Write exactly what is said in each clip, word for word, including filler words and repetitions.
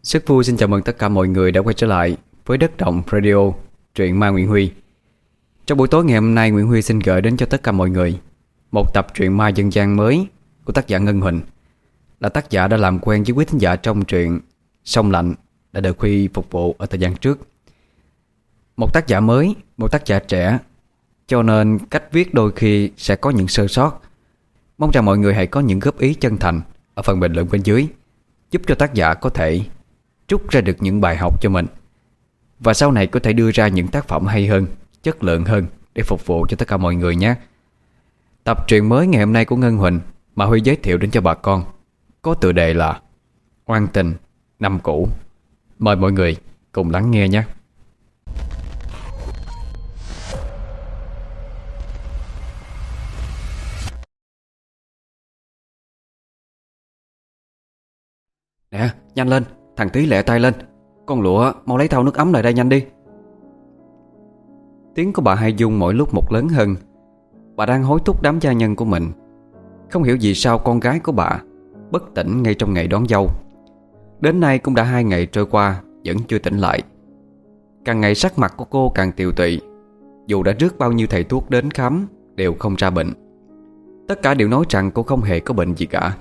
Rất vui xin chào mừng tất cả mọi người đã quay trở lại với Đất Động Radio, truyện ma Nguyễn Huy. Trong buổi tối ngày hôm nay, Nguyễn Huy xin gửi đến cho tất cả mọi người một tập truyện ma dân gian mới của tác giả Ngân Huỳnh. Là tác giả đã làm quen với quý thính giả trong truyện Sông Lạnh đã được Huy phục vụ ở thời gian trước. Một tác giả mới, một tác giả trẻ, cho nên cách viết đôi khi sẽ có những sơ sót. Mong rằng mọi người hãy có những góp ý chân thành ở phần bình luận bên dưới, giúp cho tác giả có thể rút ra được những bài học cho mình, và sau này có thể đưa ra những tác phẩm hay hơn, chất lượng hơn để phục vụ cho tất cả mọi người nhé. Tập truyện mới ngày hôm nay của Ngân Huỳnh mà Huy giới thiệu đến cho bà con có tựa đề là Oan Tình Năm Cũ. Mời mọi người cùng lắng nghe nhé. Nè, nhanh lên, thằng Tí lẹ tay lên. Con Lụa mau lấy thau nước ấm lại đây nhanh đi. Tiếng của bà Hai Dung mỗi lúc một lớn hơn. Bà đang hối thúc đám gia nhân của mình. Không hiểu vì sao con gái của bà bất tỉnh ngay trong ngày đón dâu. Đến nay cũng đã hai ngày trôi qua vẫn chưa tỉnh lại. Càng ngày sắc mặt của cô càng tiều tụy. Dù đã rước bao nhiêu thầy thuốc đến khám đều không ra bệnh. Tất cả đều nói rằng cô không hề có bệnh gì cả.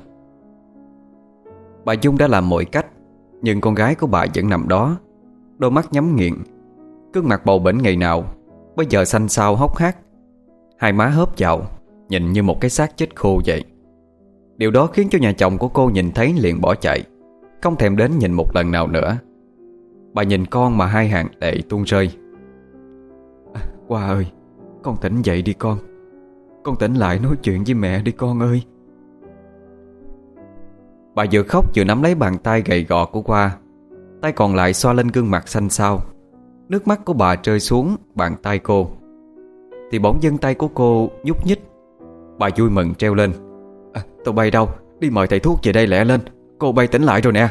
Bà Dung đã làm mọi cách, nhưng con gái của bà vẫn nằm đó, đôi mắt nhắm nghiền, gương mặt bầu bĩnh ngày nào bây giờ xanh xao hốc hác, hai má hớp vào, nhìn như một cái xác chết khô vậy. Điều đó khiến cho nhà chồng của cô nhìn thấy liền bỏ chạy, không thèm đến nhìn một lần nào nữa. Bà nhìn con mà hai hàng lệ tuôn rơi. à, Hoa ơi, con tỉnh dậy đi con. Con tỉnh lại nói chuyện với mẹ đi con ơi. Bà vừa khóc vừa nắm lấy bàn tay gầy gò của Hoa, tay còn lại xoa lên gương mặt xanh xao. Nước mắt của bà rơi xuống bàn tay cô, thì bỗng dưng tay của cô nhúc nhích. Bà vui mừng treo lên: à, tôi bay đâu, đi mời thầy thuốc về đây lẹ lên. Cô bay tỉnh lại rồi nè.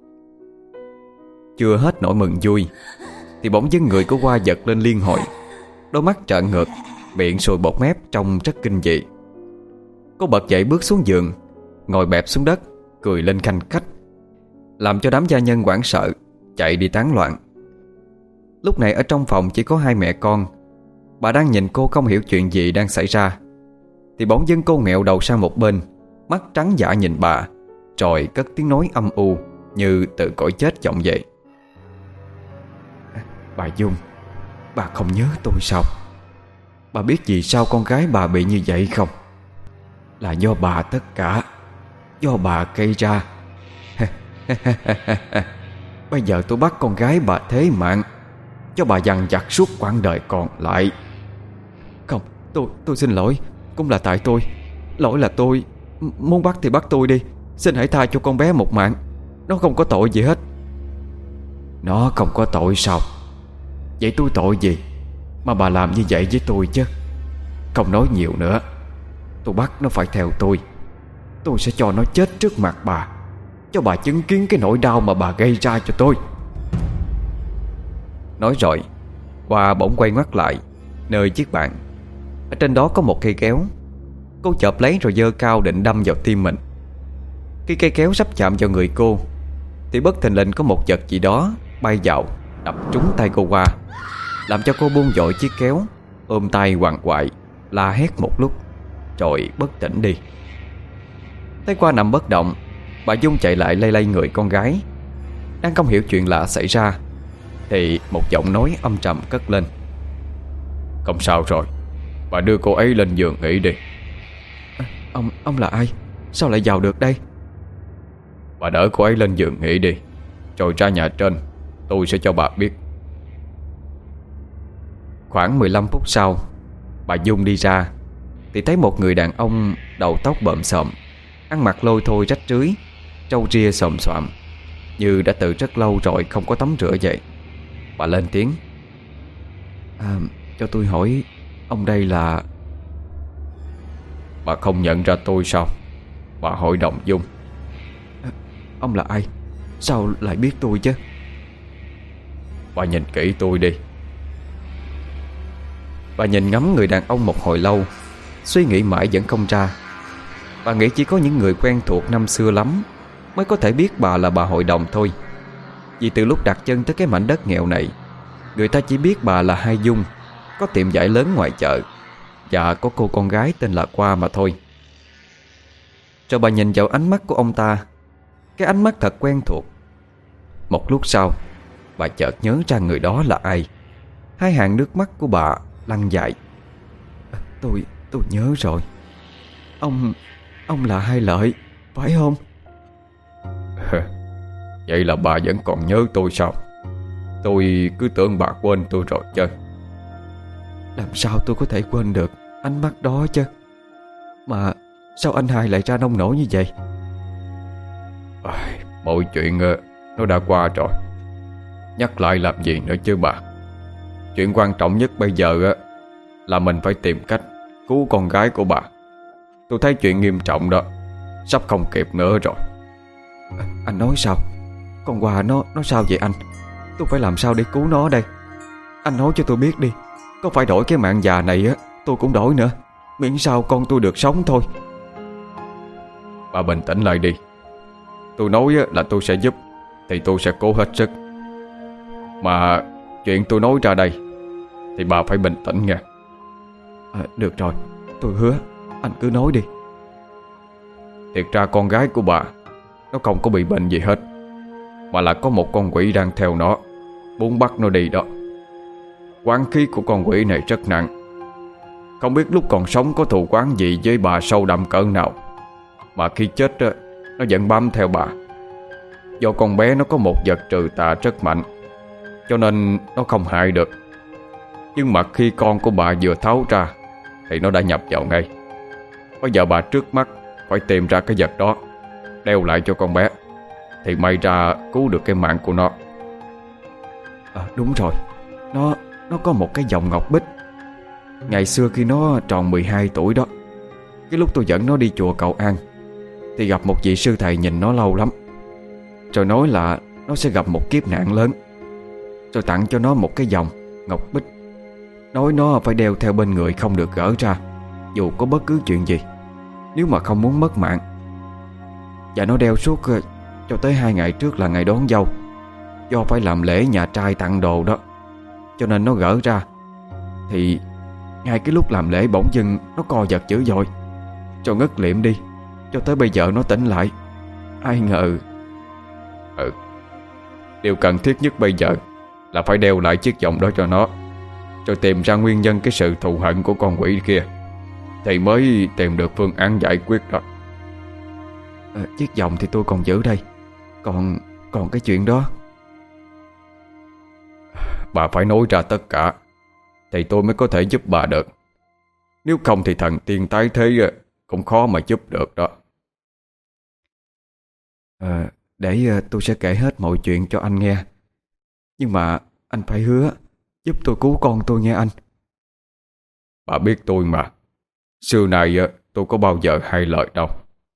Chưa hết nỗi mừng vui thì bỗng dưng người của Hoa giật lên liên hồi, đôi mắt trợn ngược, miệng sùi bọt mép trông rất kinh dị. Cô bật dậy bước xuống giường, ngồi bẹp xuống đất, cười lên khanh khách, làm cho đám gia nhân hoảng sợ chạy đi tán loạn. Lúc này ở trong phòng chỉ có hai mẹ con. Bà đang nhìn cô không hiểu chuyện gì đang xảy ra, thì bỗng dưng cô nghẹo đầu sang một bên, mắt trắng dã nhìn bà, rồi cất tiếng nói âm u như từ cõi chết vọng vậy: Bà Dung, bà không nhớ tôi sao? Bà biết vì sao con gái bà bị như vậy không? Là do bà tất cả, do bà gây ra. Bây giờ tôi bắt con gái bà thế mạng, cho bà dằn vặt suốt quãng đời còn lại. Không, tôi tôi xin lỗi. Cũng là tại tôi. Lỗi là tôi. M- Muốn bắt thì bắt tôi đi. Xin hãy tha cho con bé một mạng. Nó không có tội gì hết. Nó không có tội sao? Vậy tôi tội gì mà bà làm như vậy với tôi chứ? Không nói nhiều nữa, tôi bắt nó phải theo tôi. Tôi sẽ cho nó chết trước mặt bà, cho bà chứng kiến cái nỗi đau mà bà gây ra cho tôi. Nói rồi, Hoa bỗng quay ngoắt lại nơi chiếc bàn. Ở trên đó có một cây kéo. Cô chộp lấy rồi giơ cao định đâm vào tim mình. Khi cây kéo sắp chạm vào người cô thì bất thình lình có một vật gì đó bay vào, đập trúng tay cô Hoa, làm cho cô buông dội chiếc kéo, ôm tay quằn quại, la hét một lúc rồi bất tỉnh đi. Thấy Hoa nằm bất động, bà Dung chạy lại lay lay người con gái. Đang không hiểu chuyện lạ xảy ra thì một giọng nói âm trầm cất lên: Không sao rồi, bà đưa cô ấy lên giường nghỉ đi. à, Ông ông là ai? Sao lại vào được đây? Bà đỡ cô ấy lên giường nghỉ đi, rồi ra nhà trên tôi sẽ cho bà biết. Khoảng mười lăm phút sau, bà Dung đi ra thì thấy một người đàn ông đầu tóc bợm xồm, ăn mặc lôi thôi rách rưới, râu ria xồm xoàm, như đã từ rất lâu rồi không có tắm rửa vậy. Bà lên tiếng: à, cho tôi hỏi, ông đây là... Bà không nhận ra tôi sao? Bà Hội Đồng Dung. à, Ông là ai? Sao lại biết tôi chứ? Bà nhìn kỹ tôi đi. Bà nhìn ngắm người đàn ông một hồi lâu, suy nghĩ mãi vẫn không ra. Bà nghĩ chỉ có những người quen thuộc năm xưa lắm mới có thể biết bà là bà Hội Đồng thôi. Vì từ lúc đặt chân tới cái mảnh đất nghèo này, người ta chỉ biết bà là Hai Dung, có tiệm vải lớn ngoài chợ, và có cô con gái tên là Qua mà thôi. Rồi bà nhìn vào ánh mắt của ông ta, cái ánh mắt thật quen thuộc. Một lúc sau, bà chợt nhớ ra người đó là ai. Hai hàng nước mắt của bà lăn dài. Tôi, tôi nhớ rồi. Ông, ông là Hai Lợi, phải không? Vậy là bà vẫn còn nhớ tôi sao? Tôi cứ tưởng bà quên tôi rồi chứ. Làm sao tôi có thể quên được ánh mắt đó chứ? Mà sao anh Hai lại ra nông nổi như vậy? À, mọi chuyện nó đã qua rồi, nhắc lại làm gì nữa chứ bà. Chuyện quan trọng nhất bây giờ là mình phải tìm cách cứu con gái của bà. Tôi thấy chuyện nghiêm trọng đó, sắp không kịp nữa rồi. À, anh nói sao? Con Hoa nó nó sao vậy anh? Tôi phải làm sao để cứu nó đây? Anh nói cho tôi biết đi. Có phải đổi cái mạng già này á, tôi cũng đổi nữa, miễn sao con tôi được sống thôi. Bà bình tĩnh lại đi. Tôi nói là tôi sẽ giúp thì tôi sẽ cố hết sức. Mà chuyện tôi nói ra đây thì bà phải bình tĩnh nha. À, được rồi, tôi hứa, anh cứ nói đi. Thiệt ra con gái của bà nó không có bị bệnh gì hết, mà là có một con quỷ đang theo nó, muốn bắt nó đi đó. Oán khí của con quỷ này rất nặng. Không biết lúc còn sống có thù oán gì với bà sâu đậm cỡ nào, mà khi chết đó, nó vẫn bám theo bà. Do con bé nó có một vật trừ tà rất mạnh, cho nên nó không hại được. Nhưng mà khi con của bà vừa tháo ra thì nó đã nhập vào ngay. Bây giờ bà trước mắt phải tìm ra cái vật đó, đeo lại cho con bé, thì may ra cứu được cái mạng của nó. À, đúng rồi, Nó nó có một cái vòng ngọc bích. Ngày xưa khi nó tròn mười hai tuổi đó, cái lúc tôi dẫn nó đi chùa cầu an, thì gặp một vị sư thầy nhìn nó lâu lắm, rồi nói là nó sẽ gặp một kiếp nạn lớn, rồi tặng cho nó một cái vòng ngọc bích, nói nó phải đeo theo bên người, không được gỡ ra dù có bất cứ chuyện gì, nếu mà không muốn mất mạng. Và nó đeo suốt cho tới hai ngày trước là ngày đón dâu. Do phải làm lễ nhà trai tặng đồ đó, cho nên nó gỡ ra. Thì ngay cái lúc làm lễ bỗng dưng nó co giật dữ dội, cho ngất liệm đi. Cho tới bây giờ nó tỉnh lại. Ai ngờ. Ừ, điều cần thiết nhất bây giờ là phải đeo lại chiếc vòng đó cho nó, rồi tìm ra nguyên nhân cái sự thù hận của con quỷ kia, thì mới tìm được phương án giải quyết đó. À, chiếc vòng thì tôi còn giữ đây. Còn còn cái chuyện đó, bà phải nói ra tất cả thì tôi mới có thể giúp bà được. Nếu không thì thần tiên tái thế cũng khó mà giúp được đó. à, Để tôi sẽ kể hết mọi chuyện cho anh nghe. Nhưng mà anh phải hứa giúp tôi cứu con tôi nghe anh. Bà biết tôi mà, xưa nay tôi có bao giờ hay lời đâu.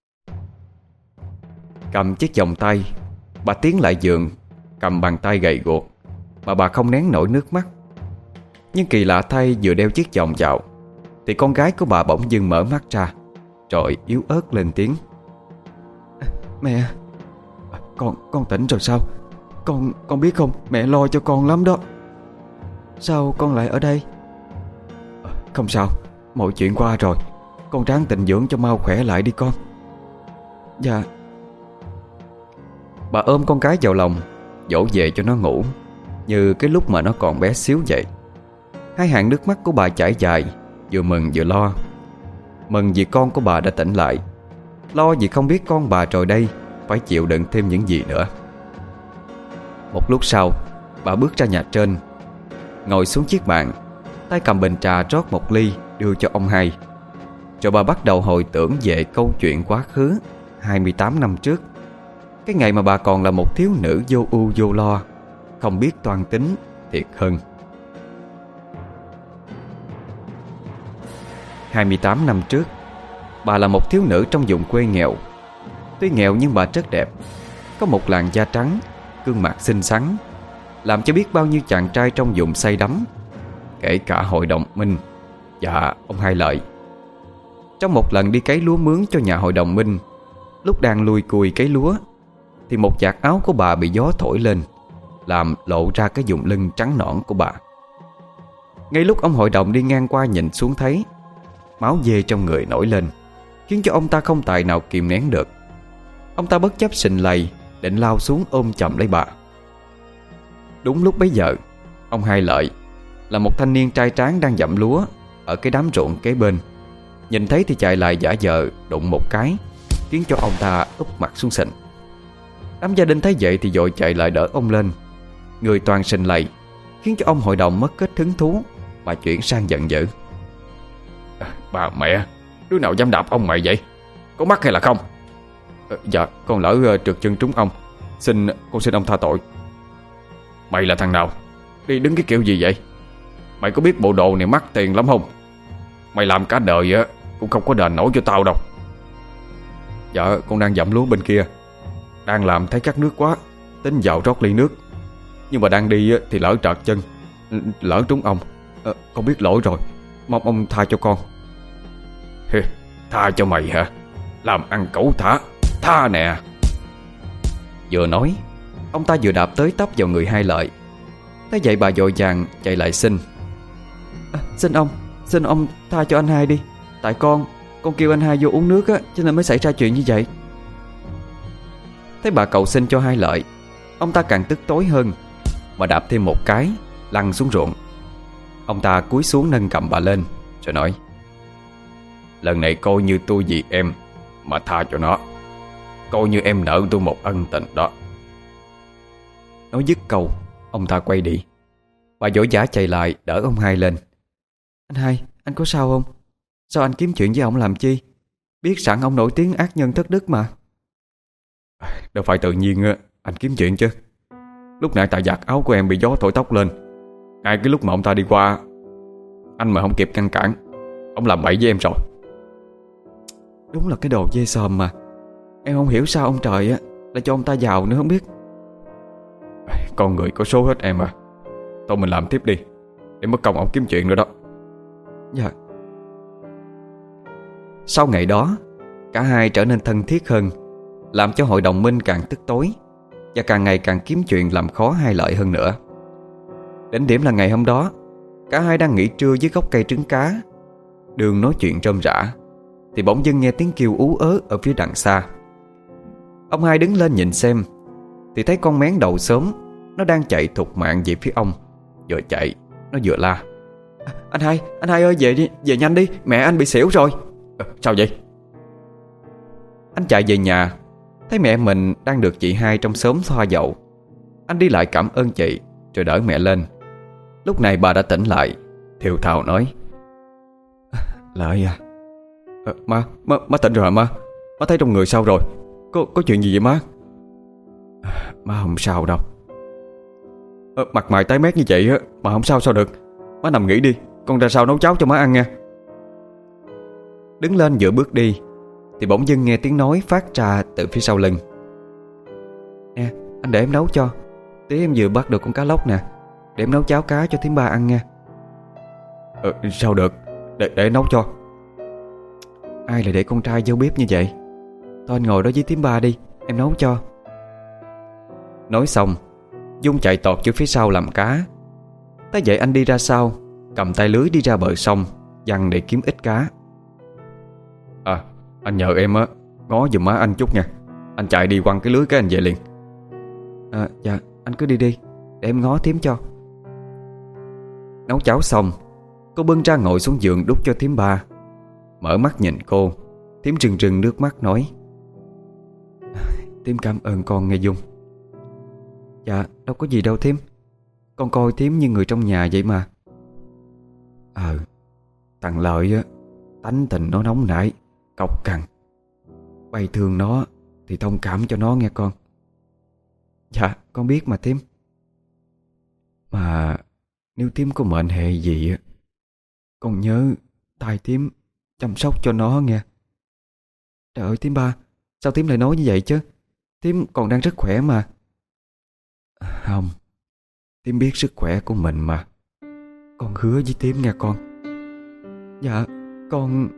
Cầm chiếc vòng tay, bà tiến lại giường, cầm bàn tay gầy guộc mà bà không nén nổi nước mắt. Nhưng kỳ lạ thay, vừa đeo chiếc vòng vào thì con gái của bà bỗng dưng mở mắt ra, rồi yếu ớt lên tiếng. Mẹ, con con tỉnh rồi sao? Con con biết không, mẹ lo cho con lắm đó. Sao con lại ở đây? Không sao, mọi chuyện qua rồi. Con ráng tịnh dưỡng cho mau khỏe lại đi con. Dạ. Bà ôm con gái vào lòng, dỗ về cho nó ngủ như cái lúc mà nó còn bé xíu vậy. Hai hàng nước mắt của bà chảy dài, vừa mừng vừa lo. Mừng vì con của bà đã tỉnh lại, lo vì không biết con bà rồi đây phải chịu đựng thêm những gì nữa. Một lúc sau, bà bước ra nhà trên, ngồi xuống chiếc bàn, tay cầm bình trà rót một ly đưa cho ông Hai. Rồi bà bắt đầu hồi tưởng về câu chuyện quá khứ hai mươi tám năm trước, cái ngày mà bà còn là một thiếu nữ vô ưu vô lo, không biết toan tính thiệt hơn. hai mươi tám năm trước, bà là một thiếu nữ trong vùng quê nghèo. Tuy nghèo nhưng bà rất đẹp, có một làn da trắng, gương mặt xinh xắn, làm cho biết bao nhiêu chàng trai trong vùng say đắm, kể cả hội đồng Minh và ông Hai Lợi. Trong một lần đi cấy lúa mướn cho nhà hội đồng Minh, lúc đang lùi cùi cấy lúa thì một vạt áo của bà bị gió thổi lên, làm lộ ra cái vùng lưng trắng nõn của bà. Ngay lúc ông hội đồng đi ngang qua nhìn xuống thấy, máu dê trong người nổi lên, khiến cho ông ta không tài nào kìm nén được. Ông ta bất chấp sình lầy, định lao xuống ôm chầm lấy bà. Đúng lúc bấy giờ, ông Hai Lợi là một thanh niên trai tráng đang dặm lúa ở cái đám ruộng kế bên, nhìn thấy thì chạy lại giả vờ đụng một cái, khiến cho ông ta úp mặt xuống sình. Đám gia đình thấy vậy thì vội chạy lại đỡ ông lên. Người toàn sình lầy, khiến cho ông hội đồng mất hết hứng thú mà chuyển sang giận dữ. à, Bà mẹ, đứa nào dám đạp ông mày vậy? Có mắt hay là không? à, Dạ con lỡ uh, trượt chân trúng ông. Xin con xin ông tha tội. Mày là thằng nào? Đi đứng cái kiểu gì vậy? Mày có biết bộ đồ này mắc tiền lắm không? Mày làm cả đời á cũng không có đền nổi cho tao đâu. Dạ con đang dặm lúa bên kia, đang làm thấy cắt nước quá, tính vào rót ly nước. Nhưng mà đang đi thì lỡ trợt chân, lỡ trúng ông. à, Con biết lỗi rồi, mong ông tha cho con. Tha cho mày hả? Làm ăn cẩu thả, tha nè. Vừa nói, ông ta vừa đạp tới tấp vào người Hai Lợi. Thế vậy bà vội vàng chạy lại xin. à, Xin ông, xin ông tha cho anh Hai đi. Tại con, con kêu anh Hai vô uống nước á, cho nên mới xảy ra chuyện như vậy. Thấy bà cầu xin cho Hai Lợi, ông ta càng tức tối hơn, mà đạp thêm một cái, lăn xuống ruộng. Ông ta cúi xuống nâng cầm bà lên, rồi nói: Lần này coi như tôi vì em mà tha cho nó. Coi như em nợ tôi một ân tình đó. Nói dứt câu, ông ta quay đi. Bà vội vã chạy lại đỡ ông Hai lên. Anh Hai, anh có sao không? Sao anh kiếm chuyện với ông làm chi? Biết sẵn ông nổi tiếng ác nhân thất đức mà. Đâu phải tự nhiên anh kiếm chuyện chứ. Lúc nãy tại giặt áo của em bị gió thổi tóc lên. Ngay cái lúc mà ông ta đi qua, anh mà không kịp ngăn cản, ông làm bậy với em rồi. Đúng là cái đồ dê sòm mà. Em không hiểu sao ông trời á lại cho ông ta giàu nữa không biết. Con người có số hết em à. Thôi mình làm tiếp đi, để mất công ông kiếm chuyện nữa đó. Dạ. Sau ngày đó, cả hai trở nên thân thiết hơn, làm cho hội đồng minh càng tức tối, và càng ngày càng kiếm chuyện làm khó Hai Lợi hơn nữa. Đến điểm là ngày hôm đó, cả hai đang nghỉ trưa dưới gốc cây trứng cá, đường nói chuyện rôm rả, thì bỗng dưng nghe tiếng kêu ú ớ ở phía đằng xa. Ông Hai đứng lên nhìn xem, thì thấy con mén đầu xóm nó đang chạy thục mạng về phía ông. Vừa chạy nó vừa la: à, Anh Hai, anh Hai ơi, về đi, về nhanh đi, mẹ anh bị xỉu rồi. à, Sao vậy? Anh chạy về nhà, thấy mẹ mình đang được chị Hai trong xóm thoa dầu. Anh đi lại cảm ơn chị, rồi đỡ mẹ lên. Lúc này bà đã tỉnh lại, thều thào nói: à, Lợi à, à má, má, má tỉnh rồi hả má? Má thấy trong người sao rồi? Có, có chuyện gì vậy má? À, má không sao đâu. à, Mặt mày tái mét như vậy á mà không sao sao được. Má nằm nghỉ đi, con ra sau nấu cháo cho má ăn nha. Đứng lên vừa bước đi, thì bỗng dưng nghe tiếng nói phát ra từ phía sau lưng: Nè, anh để em nấu cho. Tí em vừa bắt được con cá lóc nè, để em nấu cháo cá cho thím ba ăn nha. ờ, Sao được, để, để em nấu cho. Ai lại để con trai vô bếp như vậy? Thôi anh ngồi đó với thím ba đi, em nấu cho. Nói xong, Dung chạy tọt vô phía sau làm cá. Thế vậy anh đi ra sau, cầm tay lưới đi ra bờ sông giăng để kiếm ít cá. À, anh nhờ em á ngó giùm má anh chút nha. Anh chạy đi quăng cái lưới cái anh về liền. À, dạ, anh cứ đi đi, để em ngó thím cho. Nấu cháo xong, cô bưng ra ngồi xuống giường đút cho thím ba. Mở mắt nhìn cô, thím rưng rưng nước mắt nói: Thím cảm ơn con nghe Dung. Dạ, đâu có gì đâu thím. Con coi thím như người trong nhà vậy mà. Ờ, thằng Lợi á, tánh tình nó nóng nảy, cọc cằn. Bay thương nó thì thông cảm cho nó nghe con. Dạ, con biết mà thím. Mà nếu thím có mệnh hệ gì á, con nhớ thay thím chăm sóc cho nó nghe. Trời ơi thím ba, sao thím lại nói như vậy chứ? Thím còn đang rất khỏe mà. Không, thím biết sức khỏe của mình mà. Con hứa với thím nghe con. Dạ, con...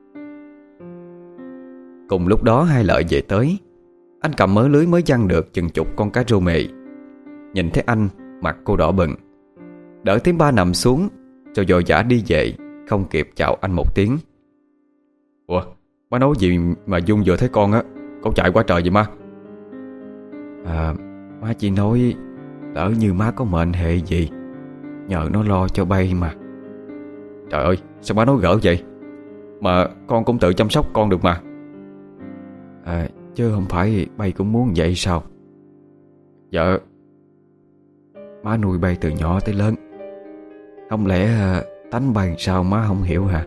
Cùng lúc đó Hai Lợi về tới. Anh cầm mớ lưới mới giăng được chừng chục con cá rô mề. nhìn thấy anh, mặt cô đỏ bừng, đỡ thím ba nằm xuống rồi vội vã đi về, không kịp chào anh một tiếng. Ủa, má nói gì mà Dung vừa thấy con á, con chạy quá trời vậy má? À, má chỉ nói lỡ như má có mệnh hệ gì, nhờ nó lo cho bay mà. Trời ơi, sao má nói gỡ vậy? Mà con cũng tự chăm sóc con được mà. À, chứ không phải bay cũng muốn vậy sao? Dạ. Má nuôi bay từ nhỏ tới lớn, không lẽ tánh bay sao má không hiểu hả?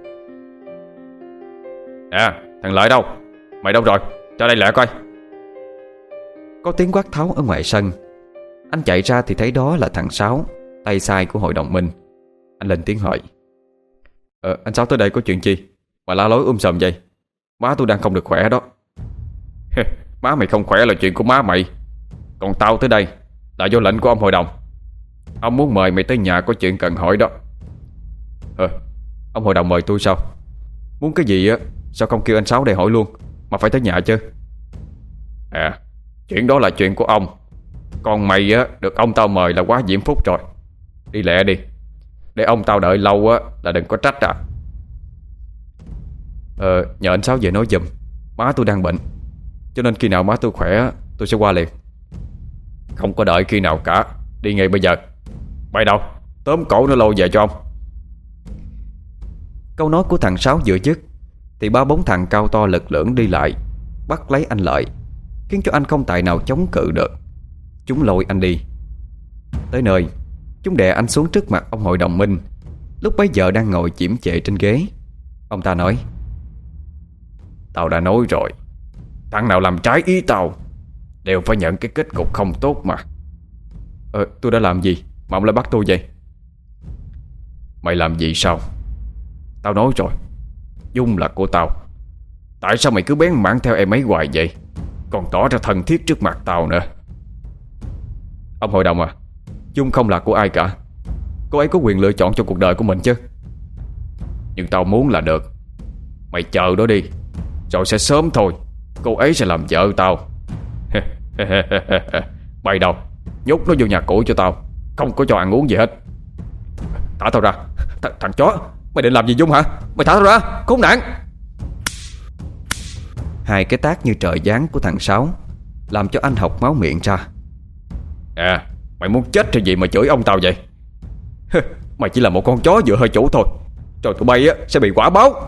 À, thằng Lợi đâu? Mày đâu rồi? Ra đây lại coi. Có tiếng quát tháo ở ngoài sân. Anh chạy ra thì thấy đó là thằng Sáu, tay sai của hội đồng minh. Anh lên tiếng hỏi. Ờ, anh Sáu tới đây có chuyện chi mà la lối um sùm vậy? Má tôi đang không được khỏe đó. Má mày không khỏe là chuyện của má mày. Còn tao tới đây là do lệnh của ông hội đồng. Ông muốn mời mày tới nhà có chuyện cần hỏi đó. Ờ, ông hội đồng mời tôi sao? Muốn cái gì á, sao không kêu anh Sáu đây hỏi luôn, mà phải tới nhà chứ? À, chuyện đó là chuyện của ông. Còn mày á, được ông tao mời là quá diễm phúc rồi. Đi lẹ đi, để ông tao đợi lâu á là đừng có trách à. Ờ, nhờ anh Sáu về nói giùm. Má tôi đang bệnh, cho nên khi nào má tôi khỏe tôi sẽ qua liền. Không có đợi khi nào cả, đi ngay bây giờ. Bay đâu, tóm cổ nó lôi về cho ông. Câu nói của thằng Sáu vừa dứt thì ba bốn thằng cao to lực lưỡng đi lại, bắt lấy anh Lợi, khiến cho anh không tài nào chống cự được. Chúng lôi anh đi. Tới nơi, chúng đè anh xuống trước mặt ông hội đồng minh, lúc bấy giờ đang ngồi chiếm chệ trên ghế. Ông ta nói. Tao đã nói rồi, thằng nào làm trái ý tao đều phải nhận cái kết cục không tốt mà. Ờ, tôi đã làm gì mà ông lại bắt tôi vậy? Mày làm gì sao? Tao nói rồi, Dung là của tao. Tại sao mày cứ bén mảng theo em ấy hoài vậy, còn tỏ ra thân thiết trước mặt tao nữa? Ông hội đồng à, Dung không là của ai cả. Cô ấy có quyền lựa chọn cho cuộc đời của mình chứ. Nhưng tao muốn là được. Mày chờ đó đi, rồi sẽ sớm thôi cô ấy sẽ làm vợ tao. Mày đâu, nhốt nó vô nhà cũ cho tao, không có cho ăn uống gì hết. Thả tao ra. Th Thằng chó, mày định làm gì Dung hả? Mày thả tao ra, khốn nạn. Hai cái tát như trời giáng của thằng Sáu làm cho anh học máu miệng ra. À, mày muốn chết thì gì mà chửi ông tao vậy? Mày chỉ là một con chó vừa hơi chủ thôi, rồi tụi bay á sẽ bị quả báo.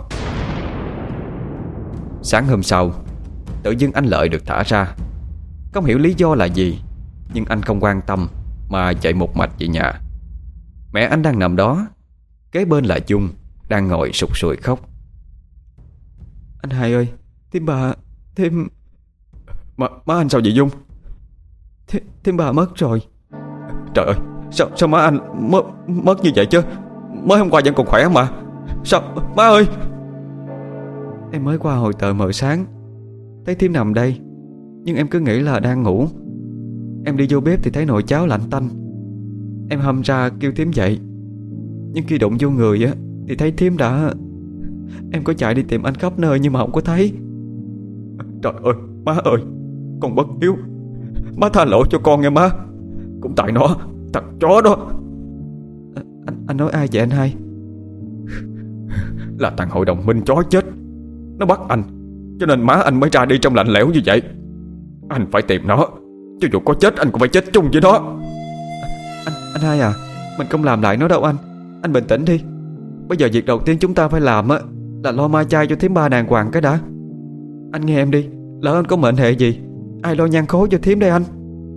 Sáng hôm sau, tự dưng anh Lợi được thả ra. Không hiểu lý do là gì, nhưng anh không quan tâm mà chạy một mạch về nhà. Mẹ anh đang nằm đó, kế bên là Dung đang ngồi sụt sùi khóc. Anh hai ơi, thím bà, thím... Má, má anh sao vậy Dung? Th thím bà mất rồi. Trời ơi, sao, sao má anh mất, mất như vậy chứ? Mới hôm qua vẫn còn khỏe mà. Sao, má ơi? Em mới qua hồi tờ mờ sáng, thấy thím nằm đây, nhưng em cứ nghĩ là đang ngủ. Em đi vô bếp thì thấy nồi cháo lạnh tanh. Em hâm ra kêu thím dậy, nhưng khi đụng vô người á thì thấy thím đã... Em có chạy đi tìm anh khắp nơi nhưng mà không có thấy. Trời ơi, má ơi, con bất hiếu. Má tha lỗi cho con nghe má. Cũng tại nó, thằng chó đó. à, anh, anh nói ai vậy anh hai? Là thằng hội đồng minh chó chết. Nó bắt anh, cho nên má anh mới ra đi trong lạnh lẽo như vậy. Anh phải tìm nó, cho dù có chết anh cũng phải chết chung với nó. Anh, anh hai à, mình không làm lại nó đâu anh. Anh bình tĩnh đi. Bây giờ việc đầu tiên chúng ta phải làm á là lo ma chay cho thím ba đàng hoàng cái đã. Anh nghe em đi, lỡ anh có mệnh hệ gì, ai lo nhang khối cho thím đây anh?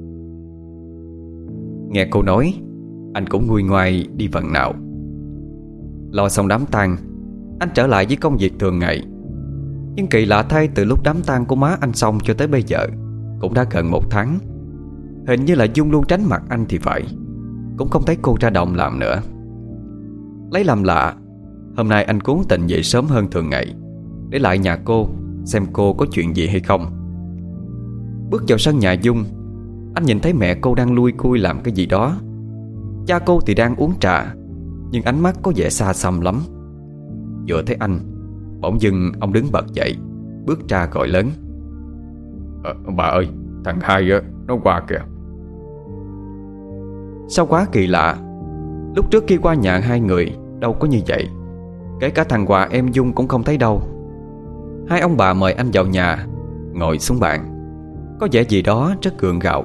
Nghe cô nói, anh cũng nguôi ngoai đi phần nào. Lo xong đám tang, anh trở lại với công việc thường ngày. Nhưng kỳ lạ thay, từ lúc đám tang của má anh xong cho tới bây giờ cũng đã gần một tháng. Hình như là Dung luôn tránh mặt anh thì phải, cũng không thấy cô ra động làm nữa. Lấy làm lạ, hôm nay anh cố tình dậy sớm hơn thường ngày để lại nhà cô xem cô có chuyện gì hay không. Bước vào sân nhà Dung, anh nhìn thấy mẹ cô đang lui cui làm cái gì đó. Cha cô thì đang uống trà, nhưng ánh mắt có vẻ xa xăm lắm. Vừa thấy anh, bỗng dưng ông đứng bật dậy, bước ra gọi lớn. à, Bà ơi, thằng hai á, nó qua kìa. Sao quá kỳ lạ. Lúc trước khi qua nhà hai người đâu có như vậy. Kể cả thằng Hòa em Dung cũng không thấy đâu. Hai ông bà mời anh vào nhà, ngồi xuống bàn, có vẻ gì đó rất gượng gạo.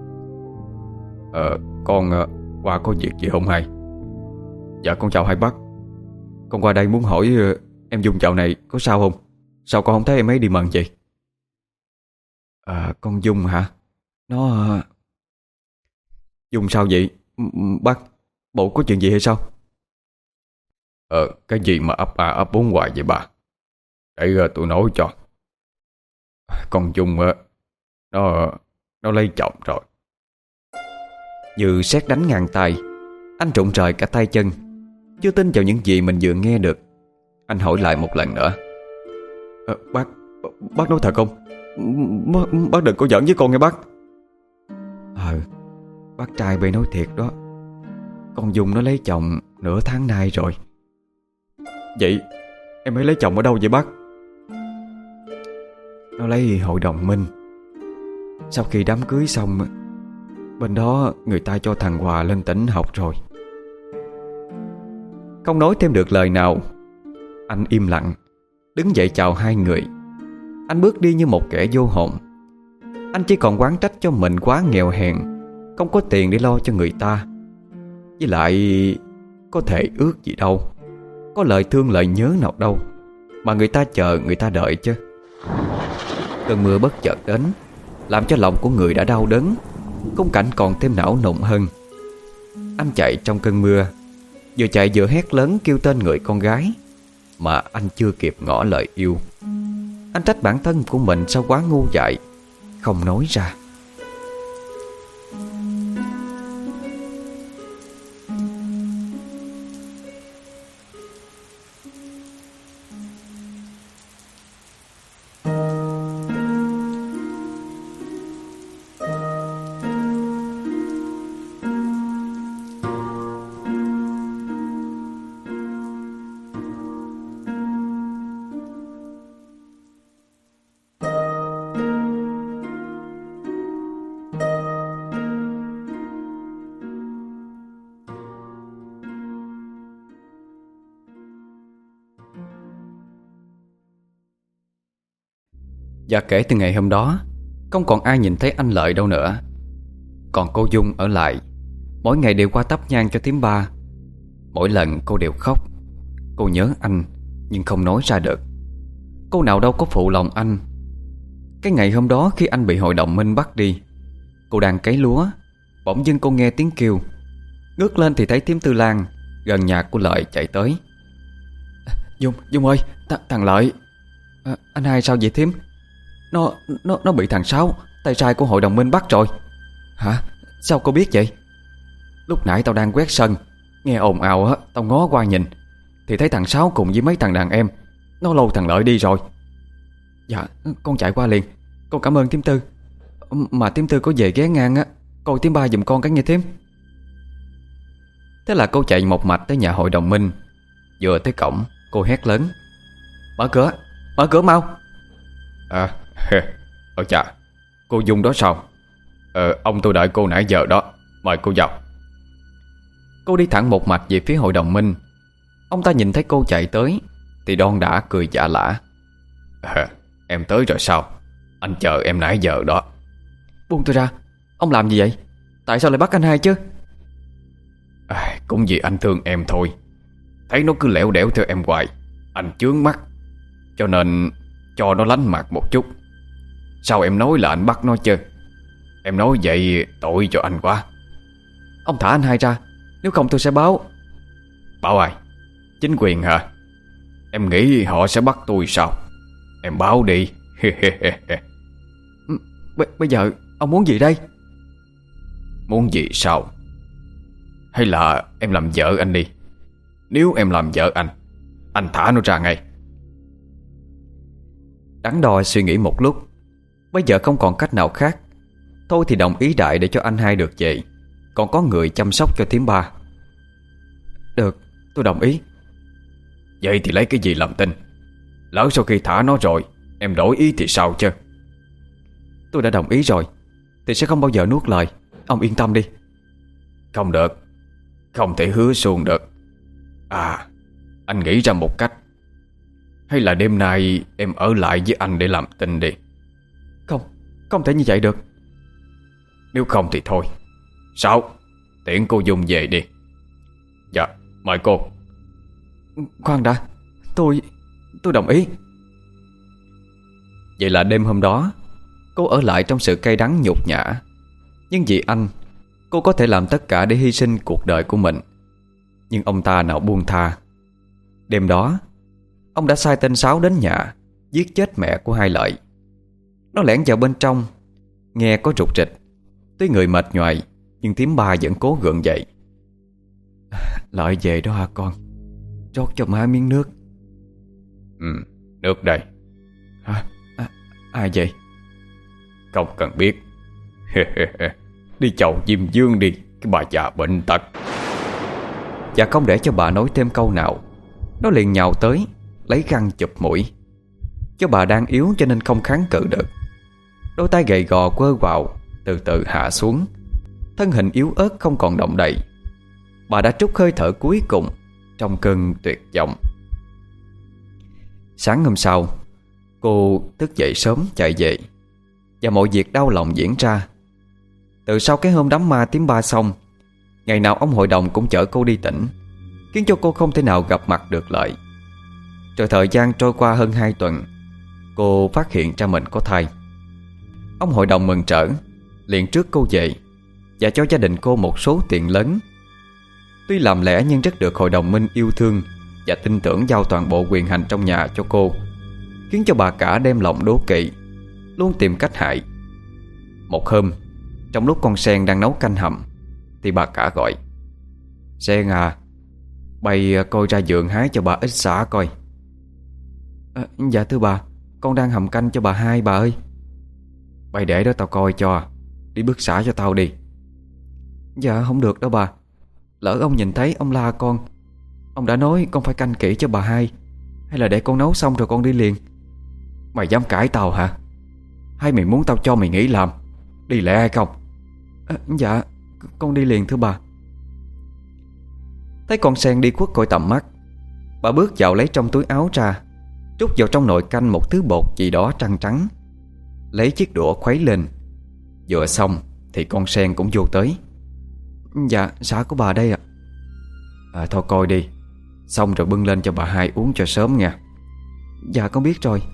Ờ con uh, qua có việc gì không hay? Dạ con chào hai bác. Con qua đây muốn hỏi uh, em Dung dạo này có sao không? Sao con không thấy em ấy đi mần vậy? À, con Dung hả? Nó... Dung sao vậy? Bác, bộ có chuyện gì hay sao? Ờ, cái gì mà ấp à ấp úng hoài vậy bà? Để uh, tôi nói cho. Con Dung uh, Nó Nó lấy chồng rồi. Như sét đánh ngang tay, anh rụng rời cả tay chân, chưa tin vào những gì mình vừa nghe được. Anh hỏi lại một lần nữa. à, Bác, bác nói thật không? B- Bác đừng có giỡn với con nghe bác. Ờ, bác trai bề nói thiệt đó. Con Dung nó lấy chồng nửa tháng nay rồi. Vậy em ấy lấy chồng ở đâu vậy bác? Nó lấy hội đồng minh. Sau khi đám cưới xong, bên đó người ta cho thằng Hòa lên tỉnh học rồi. Không nói thêm được lời nào, anh im lặng đứng dậy chào hai người. Anh bước đi như một kẻ vô hồn. Anh chỉ còn oán trách cho mình quá nghèo hèn, không có tiền để lo cho người ta. Với lại có thể ước gì đâu, có lời thương lời nhớ nào đâu mà người ta chờ người ta đợi chứ. Cơn mưa bất chợt đến, làm cho lòng của người đã đau đớn, khung cảnh còn thêm não nụng hơn. Anh chạy trong cơn mưa, vừa chạy vừa hét lớn kêu tên người con gái mà anh chưa kịp ngỏ lời yêu. Anh trách bản thân của mình sao quá ngu dại, không nói ra. Và kể từ ngày hôm đó, không còn ai nhìn thấy anh Lợi đâu nữa. Còn cô Dung ở lại, mỗi ngày đều qua thắp nhang cho thím ba. Mỗi lần cô đều khóc. Cô nhớ anh nhưng không nói ra được. Cô nào đâu có phụ lòng anh. Cái ngày hôm đó khi anh bị hội đồng minh bắt đi, cô đang cấy lúa, bỗng dưng cô nghe tiếng kêu. Ngước lên thì thấy thím Tư Lan gần nhà của Lợi chạy tới. Dung, Dung ơi, th thằng Lợi. À, anh hai sao vậy thím? Nó, nó, nó bị thằng Sáu, tay sai của hội đồng minh bắt rồi. Hả? Sao cô biết vậy? Lúc nãy tao đang quét sân, nghe ồn ào á, tao ngó qua nhìn thì thấy thằng Sáu cùng với mấy thằng đàn em nó lôi thằng Lợi đi rồi. Dạ, con chạy qua liền. Con cảm ơn thím Tư. Mà thím Tư có về ghé ngang á, coi thím ba giùm con cái nghe thím. Thế là cô chạy một mạch tới nhà hội đồng minh. Vừa tới cổng, cô hét lớn. Mở cửa, mở cửa mau. À, ở chà, cô Dung đó sao? Ờ, ông tôi đợi cô nãy giờ đó, mời cô vào. Cô đi thẳng một mạch về phía hội đồng minh. Ông ta nhìn thấy cô chạy tới thì đon đã cười dạ lả. À, em tới rồi sao? Anh chờ em nãy giờ đó. Buông tôi ra, ông làm gì vậy? Tại sao lại bắt anh hai chứ? À, cũng vì anh thương em thôi. Thấy nó cứ lẻo đẻo theo em hoài, anh chướng mắt, cho nên cho nó lánh mặt một chút. Sao em nói là anh bắt nó chứ? Em nói vậy tội cho anh quá. Ông thả anh hai ra, nếu không tôi sẽ báo. Báo ai? Chính quyền hả? Em nghĩ họ sẽ bắt tôi sao? Em báo đi. B Bây giờ ông muốn gì đây? Muốn gì sao? Hay là em làm vợ anh đi. Nếu em làm vợ anh, anh thả nó ra ngay. Đắn đo suy nghĩ một lúc, bây giờ không còn cách nào khác. Thôi thì đồng ý đại để cho anh hai được về, còn có người chăm sóc cho thím ba. Được, tôi đồng ý. Vậy thì lấy cái gì làm tin? Lỡ sau khi thả nó rồi em đổi ý thì sao chứ? Tôi đã đồng ý rồi thì sẽ không bao giờ nuốt lời. Ông yên tâm đi. Không được, không thể hứa xuông được. À, anh nghĩ ra một cách. Hay là đêm nay em ở lại với anh để làm tình đi. Không, không thể như vậy được. Nếu không thì thôi. Sao? Tiễn cô Dung về đi. Dạ, mời cô. Khoan đã, tôi Tôi đồng ý. Vậy là đêm hôm đó cô ở lại trong sự cay đắng nhục nhã. Nhưng vì anh, cô có thể làm tất cả để hy sinh cuộc đời của mình. Nhưng ông ta nào buông tha. Đêm đó, ông đã sai tên Sáu đến nhà, giết chết mẹ của hai Lợi. Nó lẻn vào bên trong, nghe có rục rịch. Tuy người mệt nhoài, nhưng thím Ba vẫn cố gượng dậy. Lợi về đó hả con? Rót cho má miếng nước. Ừ, nước đây. Hả? À, ai vậy? Không cần biết. Đi chầu Diêm Dương đi, cái bà già bệnh tật. Và không để cho bà nói thêm câu nào, nó liền nhào tới, lấy găng chụp mũi. Cho bà đang yếu cho nên không kháng cự được. Đôi tay gầy gò quơ quào, từ từ hạ xuống. Thân hình yếu ớt không còn động đậy. Bà đã trút hơi thở cuối cùng trong cơn tuyệt vọng. Sáng hôm sau, cô thức dậy sớm chạy về. Và mọi việc đau lòng diễn ra. Từ sau cái hôm đám ma thím Ba xong, ngày nào ông hội đồng cũng chở cô đi tỉnh, khiến cho cô không thể nào gặp mặt được Lợi. Rồi thời gian trôi qua hơn hai tuần, cô phát hiện ra mình có thai. Ông hội đồng mừng rỡ, liền trước cô về và cho gia đình cô một số tiền lớn. Tuy làm lẽ nhưng rất được hội đồng Minh yêu thương và tin tưởng giao toàn bộ quyền hành trong nhà cho cô, khiến cho bà cả đem lòng đố kỵ, luôn tìm cách hại. Một hôm, trong lúc con Sen đang nấu canh hầm, thì bà cả gọi: Sen à, bày coi ra vườn hái cho bà ít xả coi. À, dạ thưa bà, con đang hầm canh cho bà hai bà ơi. Bày để đó tao coi cho. Đi bứt xả cho tao đi. Dạ không được đâu bà. Lỡ ông nhìn thấy ông la con. Ông đã nói con phải canh kỹ cho bà hai. Hay là để con nấu xong rồi con đi liền? Mày dám cãi tao hả? Hay mày muốn tao cho mày nghỉ làm? Đi lẹ hay không? À, dạ con đi liền thưa bà. Thấy con Sen đi khuất khỏi tầm mắt, bà bước vào lấy trong túi áo ra, trút vào trong nồi canh một thứ bột gì đó trắng trắng. Lấy chiếc đũa khuấy lên. Vừa xong thì con Sen cũng vô tới. Dạ xả của bà đây ạ. À, thôi coi đi. Xong rồi bưng lên cho bà hai uống cho sớm nha. Dạ con biết rồi.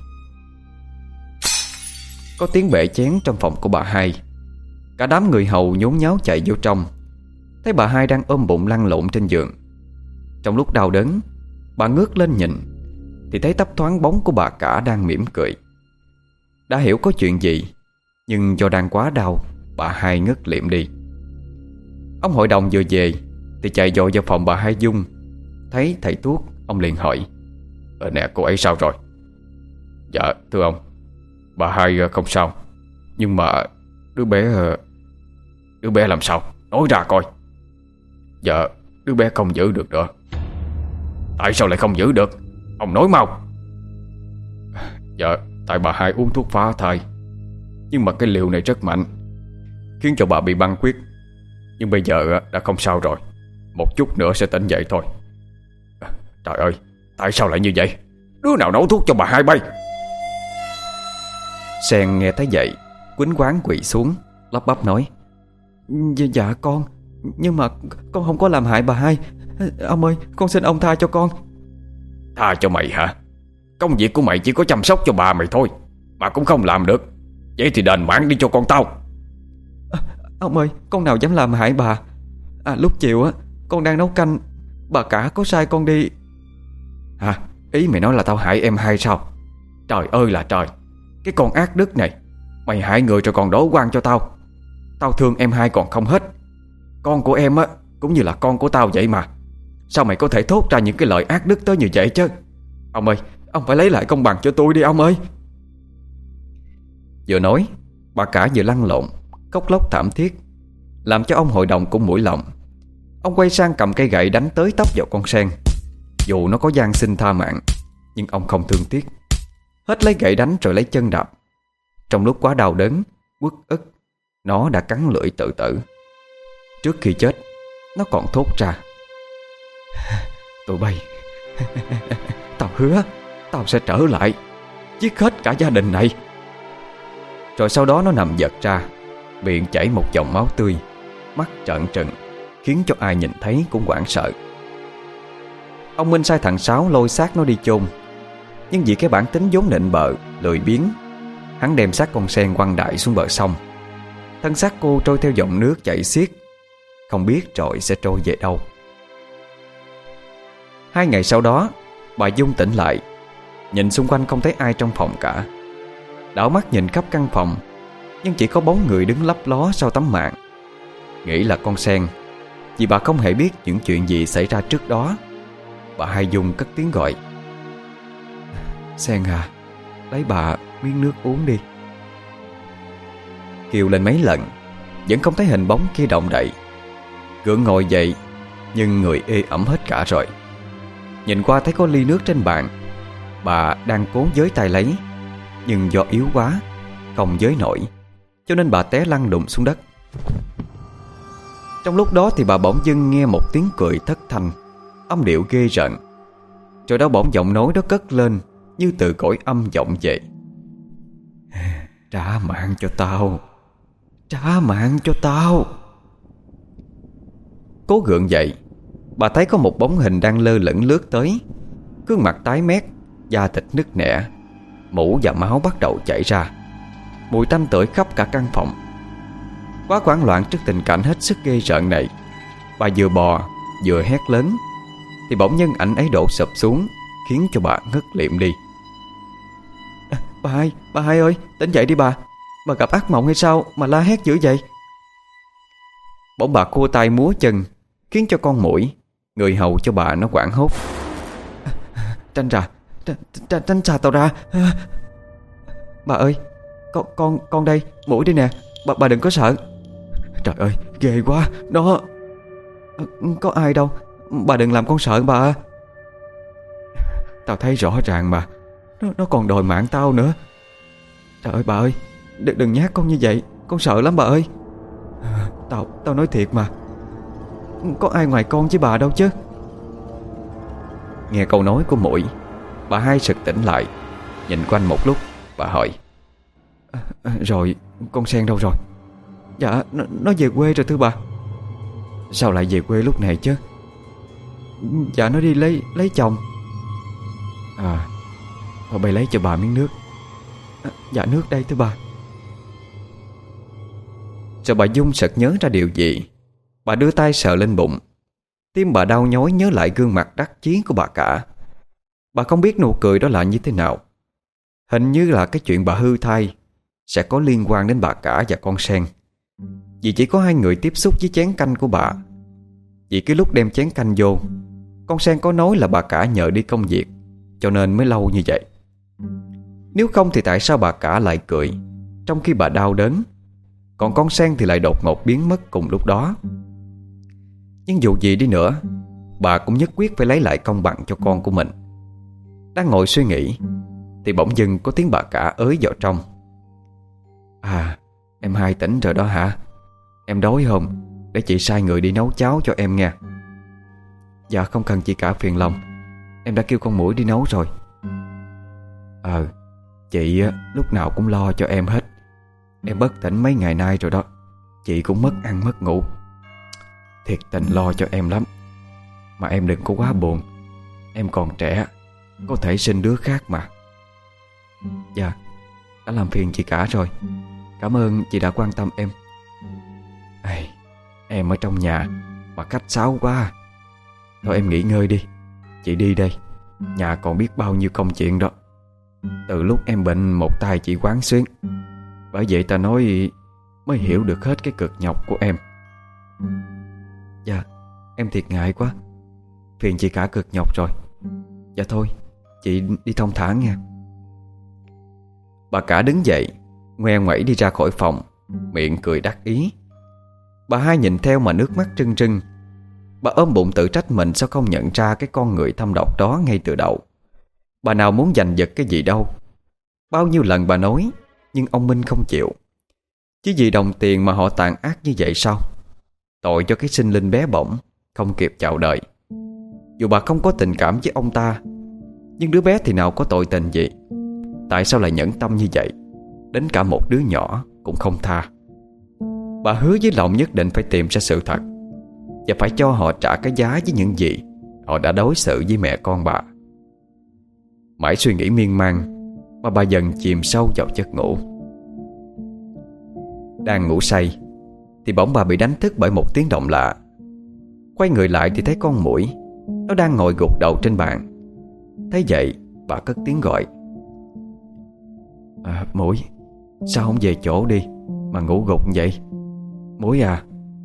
Có tiếng bể chén trong phòng của bà hai. Cả đám người hầu nhốn nháo chạy vô trong. Thấy bà hai đang ôm bụng lăn lộn trên giường. Trong lúc đau đớn, bà ngước lên nhìn thì thấy thấp thoáng bóng của bà cả đang mỉm cười. Đã hiểu có chuyện gì, nhưng do đang quá đau, bà hai ngất liệm đi. Ông hội đồng vừa về thì chạy vội vào phòng bà hai Dung. Thấy thầy thuốc, ông liền hỏi: Ờ nè, cô ấy sao rồi? Dạ thưa ông, bà hai không sao. Nhưng mà đứa bé... Đứa bé làm sao? Nói ra coi. Dạ đứa bé không giữ được nữa. Tại sao lại không giữ được? Ông nói mau. Dạ tại bà hai uống thuốc phá thai. Nhưng mà cái liều này rất mạnh, khiến cho bà bị băng huyết. Nhưng bây giờ đã không sao rồi. Một chút nữa sẽ tỉnh dậy thôi. Trời ơi, tại sao lại như vậy? Đứa nào nấu thuốc cho bà hai bay? Sen nghe thấy vậy, quýnh quáng quỳ xuống, lắp bắp nói: Dạ, dạ con, nhưng mà con không có làm hại bà hai. Ông ơi, con xin ông tha cho con. Tha cho mày hả? Công việc của mày chỉ có chăm sóc cho bà mày thôi, mà cũng không làm được. Vậy thì đền mạng đi cho con tao. À, ông ơi, con nào dám làm hại bà. À lúc chiều á, con đang nấu canh, bà cả có sai con đi. Hả? Ý mày nói là tao hại em hai sao? Trời ơi là trời, cái con ác đức này. Mày hại người rồi còn đổ oan cho tao. Tao thương em hai còn không hết. Con của em á cũng như là con của tao vậy mà. Sao mày có thể thốt ra những cái lời ác đức tới như vậy chứ? Ông ơi, ông phải lấy lại công bằng cho tôi đi ông ơi. Vừa nói, bà cả vừa lăn lộn, khóc lóc thảm thiết, làm cho ông hội đồng cũng mũi lòng. Ông quay sang cầm cây gậy đánh tới tấp vào con Sen. Dù nó có van xin tha mạng, nhưng ông không thương tiếc. Hết lấy gậy đánh rồi lấy chân đạp. Trong lúc quá đau đớn, uất ức, nó đã cắn lưỡi tự tử. Trước khi chết, Nó còn thốt ra: "Tụi bay, tao hứa tao sẽ trở lại, giết hết cả gia đình này." Rồi sau đó nó nằm giật ra, miệng chảy một dòng máu tươi, mắt trợn trừng, khiến cho ai nhìn thấy cũng hoảng sợ. Ông Minh sai thằng Sáu lôi xác nó đi chôn. Nhưng vì cái bản tính vốn nịnh bợ, lười biếng, hắn đem xác con sen quăng đại xuống bờ sông. Thân xác cô trôi theo dòng nước chảy xiết, không biết rồi sẽ trôi về đâu. Hai ngày sau đó, bà Dung tỉnh lại, nhìn xung quanh không thấy ai trong phòng cả. Đảo mắt nhìn khắp căn phòng, nhưng chỉ có bóng người đứng lấp ló sau tấm màn. Nghĩ là con sen, vì bà không hề biết những chuyện gì xảy ra trước đó. Bà Hai Dung cất tiếng gọi: "Sen à, lấy bà miếng nước uống đi." Kêu lên mấy lần, vẫn không thấy hình bóng kia động đậy. Gượng ngồi dậy, nhưng người ê ẩm hết cả rồi. Nhìn qua thấy có ly nước trên bàn. Bà đang cố giới tay lấy, nhưng do yếu quá, không giới nổi, cho nên bà té lăn đùng xuống đất. Trong lúc đó thì bà bỗng dưng nghe một tiếng cười thất thanh, âm điệu ghê rợn. Rồi đó bỗng giọng nói đó cất lên như từ cõi âm vọng về: "Trả mạng cho tao, trả mạng cho tao." Cố gượng dậy, bà thấy có một bóng hình đang lơ lửng lướt tới. Gương mặt tái mét, da thịt nứt nẻ, mũ và máu bắt đầu chảy ra, mùi tanh tưởi khắp cả căn phòng. Quá hoảng loạn trước tình cảnh hết sức ghê rợn này, bà vừa bò vừa hét lớn, thì bỗng nhân ảnh ấy đổ sụp xuống, khiến cho bà ngất liệm đi. À, bà hai, bà hai ơi, tỉnh dậy đi bà. Bà gặp ác mộng hay sao mà la hét dữ vậy? Bỗng bà cua tay múa chân, khiến cho con muỗi, người hầu cho bà, nó hoảng hốt. À, tránh ra, tránh, tránh xa tao ra. À, bà ơi, con con con đây, muỗi đây nè, bà bà đừng có sợ. Trời ơi, ghê quá, nó à, có ai đâu, bà đừng làm con sợ bà. Tao thấy rõ ràng mà, Nó, nó còn đòi mạng tao nữa. Trời ơi bà ơi, đừng, đừng nhát con như vậy, con sợ lắm bà ơi. à, Tao tao nói thiệt mà, có ai ngoài con với bà đâu chứ. Nghe câu nói của muội, bà Hai sực tỉnh lại, nhìn quanh một lúc, bà hỏi: à, à, Rồi con Sen đâu rồi? Dạ nó, nó về quê rồi thưa bà. Sao lại về quê lúc này chứ? Dạ nó đi lấy lấy chồng. À, thôi bày lấy cho bà miếng nước. à, Dạ nước đây thưa bà. Rồi bà Dung sực nhớ ra điều gì. Bà đưa tay sờ lên bụng. Tim bà đau nhói nhớ lại gương mặt đắc chí của bà cả. Bà không biết nụ cười đó là như thế nào. Hình như là cái chuyện bà hư thai sẽ có liên quan đến bà cả và con Sen, vì chỉ có hai người tiếp xúc với chén canh của bà. Vì cái lúc đem chén canh vô, con Sen có nói là bà cả nhờ đi công việc, cho nên mới lâu như vậy. Nếu không thì tại sao bà cả lại cười trong khi bà đau đớn, còn con Sen thì lại đột ngột biến mất cùng lúc đó. Nhưng dù gì đi nữa, bà cũng nhất quyết phải lấy lại công bằng cho con của mình. Đang ngồi suy nghĩ thì bỗng dưng có tiếng bà cả ới vào trong: À, em Hai tỉnh rồi đó hả? Em đói không? Để chị sai người đi nấu cháo cho em nha. Dạ không cần chị cả phiền lòng, em đã kêu con muỗi đi nấu rồi. Ờ, chị lúc nào cũng lo cho em hết. Em bất tỉnh mấy ngày nay rồi đó. Chị cũng mất ăn mất ngủ, thiệt tình lo cho em lắm. Mà em đừng có quá buồn, em còn trẻ, có thể sinh đứa khác mà. Dạ, đã làm phiền chị cả rồi. Cảm ơn chị đã quan tâm em. Ê, em ở trong nhà mà khách sáo quá. Thôi em nghỉ ngơi đi, chị đi đây. Nhà còn biết bao nhiêu công chuyện đó. Từ lúc em bệnh một tay chị quán xuyến, bởi vậy ta nói mới hiểu được hết cái cực nhọc của em. Dạ, em thiệt ngại quá, phiền chị cả cực nhọc rồi. Dạ thôi, chị đi thong thả nha. Bà cả đứng dậy, ngoe ngoẩy đi ra khỏi phòng, miệng cười đắc ý. Bà Hai nhìn theo mà nước mắt rưng rưng. Bà ôm bụng tự trách mình sao không nhận ra cái con người thâm độc đó ngay từ đầu. Bà nào muốn giành giật cái gì đâu. Bao nhiêu lần bà nói, nhưng ông Minh không chịu. Chứ vì đồng tiền mà họ tàn ác như vậy sao? Tội cho cái sinh linh bé bỏng không kịp chào đời. Dù bà không có tình cảm với ông ta, nhưng đứa bé thì nào có tội tình gì. Tại sao lại nhẫn tâm như vậy? Đến cả một đứa nhỏ cũng không tha. Bà hứa với lòng nhất định phải tìm ra sự thật, và phải cho họ trả cái giá với những gì họ đã đối xử với mẹ con bà. Mãi suy nghĩ miên man mà bà dần chìm sâu vào giấc ngủ. Đang ngủ say thì bỗng bà bị đánh thức bởi một tiếng động lạ. Quay người lại thì thấy con muỗi nó đang ngồi gục đầu trên bàn. Thấy vậy bà cất tiếng gọi: à, Muỗi, sao không về chỗ đi mà ngủ gục vậy? Muỗi à.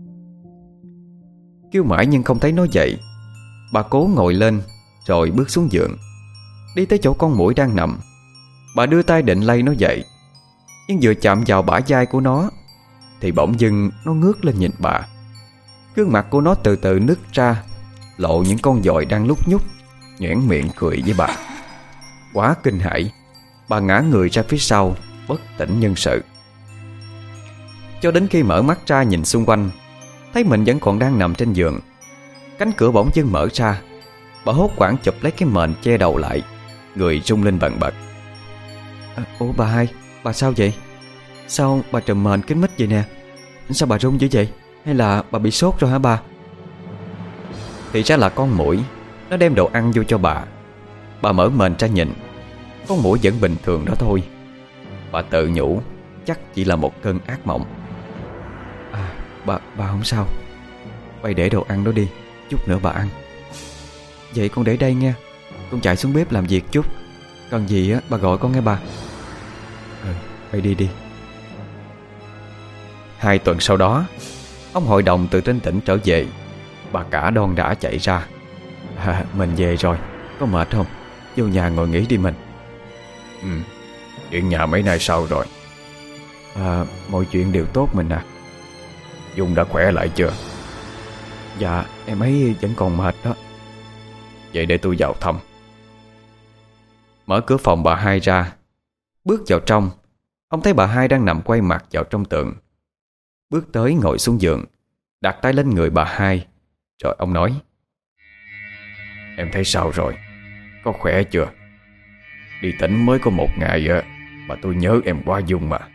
Kêu mãi nhưng không thấy nó dậy. Bà cố ngồi lên rồi bước xuống giường, đi tới chỗ con muỗi đang nằm. Bà đưa tay định lay nó dậy, nhưng vừa chạm vào bả vai của nó thì bỗng dưng nó ngước lên nhìn bà. Gương mặt của nó từ từ nứt ra, lộ những con dòi đang lúc nhúc, nhoẻn miệng cười với bà. Quá kinh hãi, bà ngã người ra phía sau, bất tỉnh nhân sự. Cho đến khi mở mắt ra nhìn xung quanh, thấy mình vẫn còn đang nằm trên giường. Cánh cửa bỗng dưng mở ra. Bà hốt hoảng chụp lấy cái mền che đầu lại, người rung lên bần bật. à, Ủa bà hai, bà sao vậy? Sao bà trùm mền kín mít vậy nè? Sao bà run dữ vậy? Hay là bà bị sốt rồi hả bà? Thì ra là con muỗi nó đem đồ ăn vô cho bà. Bà mở mền ra nhìn, con muỗi vẫn bình thường đó thôi. Bà tự nhủ chắc chỉ là một cơn ác mộng. À, bà, bà không sao. Bà để đồ ăn đó đi, chút nữa bà ăn. Vậy con để đây nha. Con chạy xuống bếp làm việc chút. Cần gì á bà gọi con nghe bà. Ừ, bà đi đi. Hai tuần sau đó, ông hội đồng từ trên tỉnh trở về. Bà cả đon đả chạy ra. à, Mình về rồi, có mệt không? Vô nhà ngồi nghỉ đi mình. Ừ, chuyện nhà mấy nay sao rồi? à, Mọi chuyện đều tốt mình à. Dung đã khỏe lại chưa? Dạ, em ấy vẫn còn mệt đó. Vậy để tôi vào thăm. Mở cửa phòng bà hai ra, bước vào trong. Ông thấy bà hai đang nằm quay mặt vào trong tường. Bước tới ngồi xuống giường, đặt tay lên người bà hai. Rồi ông nói: Em thấy sao rồi? Có khỏe chưa? Đi tỉnh mới có một ngày á, mà tôi nhớ em quá Dung mà.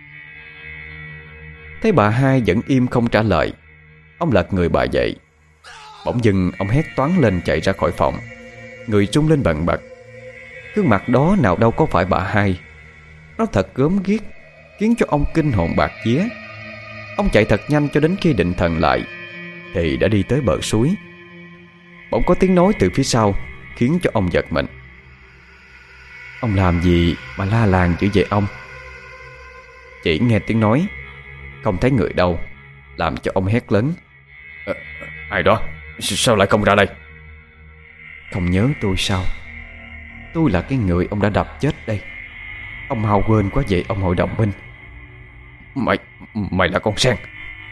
Thấy bà hai vẫn im không trả lời, ông lật người bà dậy. Bỗng dưng ông hét toáng lên chạy ra khỏi phòng, người trung lên bần bật. Gương mặt đó nào đâu có phải bà hai. Nó thật gớm ghiếc, khiến cho ông kinh hồn bạt vía. Ông chạy thật nhanh cho đến khi định thần lại thì đã đi tới bờ suối. Bỗng có tiếng nói từ phía sau khiến cho ông giật mình. Ông làm gì mà la làng dữ vậy ông? Chỉ nghe tiếng nói, không thấy người đâu, làm cho ông hét lớn: à, Ai đó? Sao lại không ra đây? Không nhớ tôi sao? Tôi là cái người ông đã đập chết đây. Ông hao quên quá vậy ông hội đồng binh. Mày, mày là con Sen.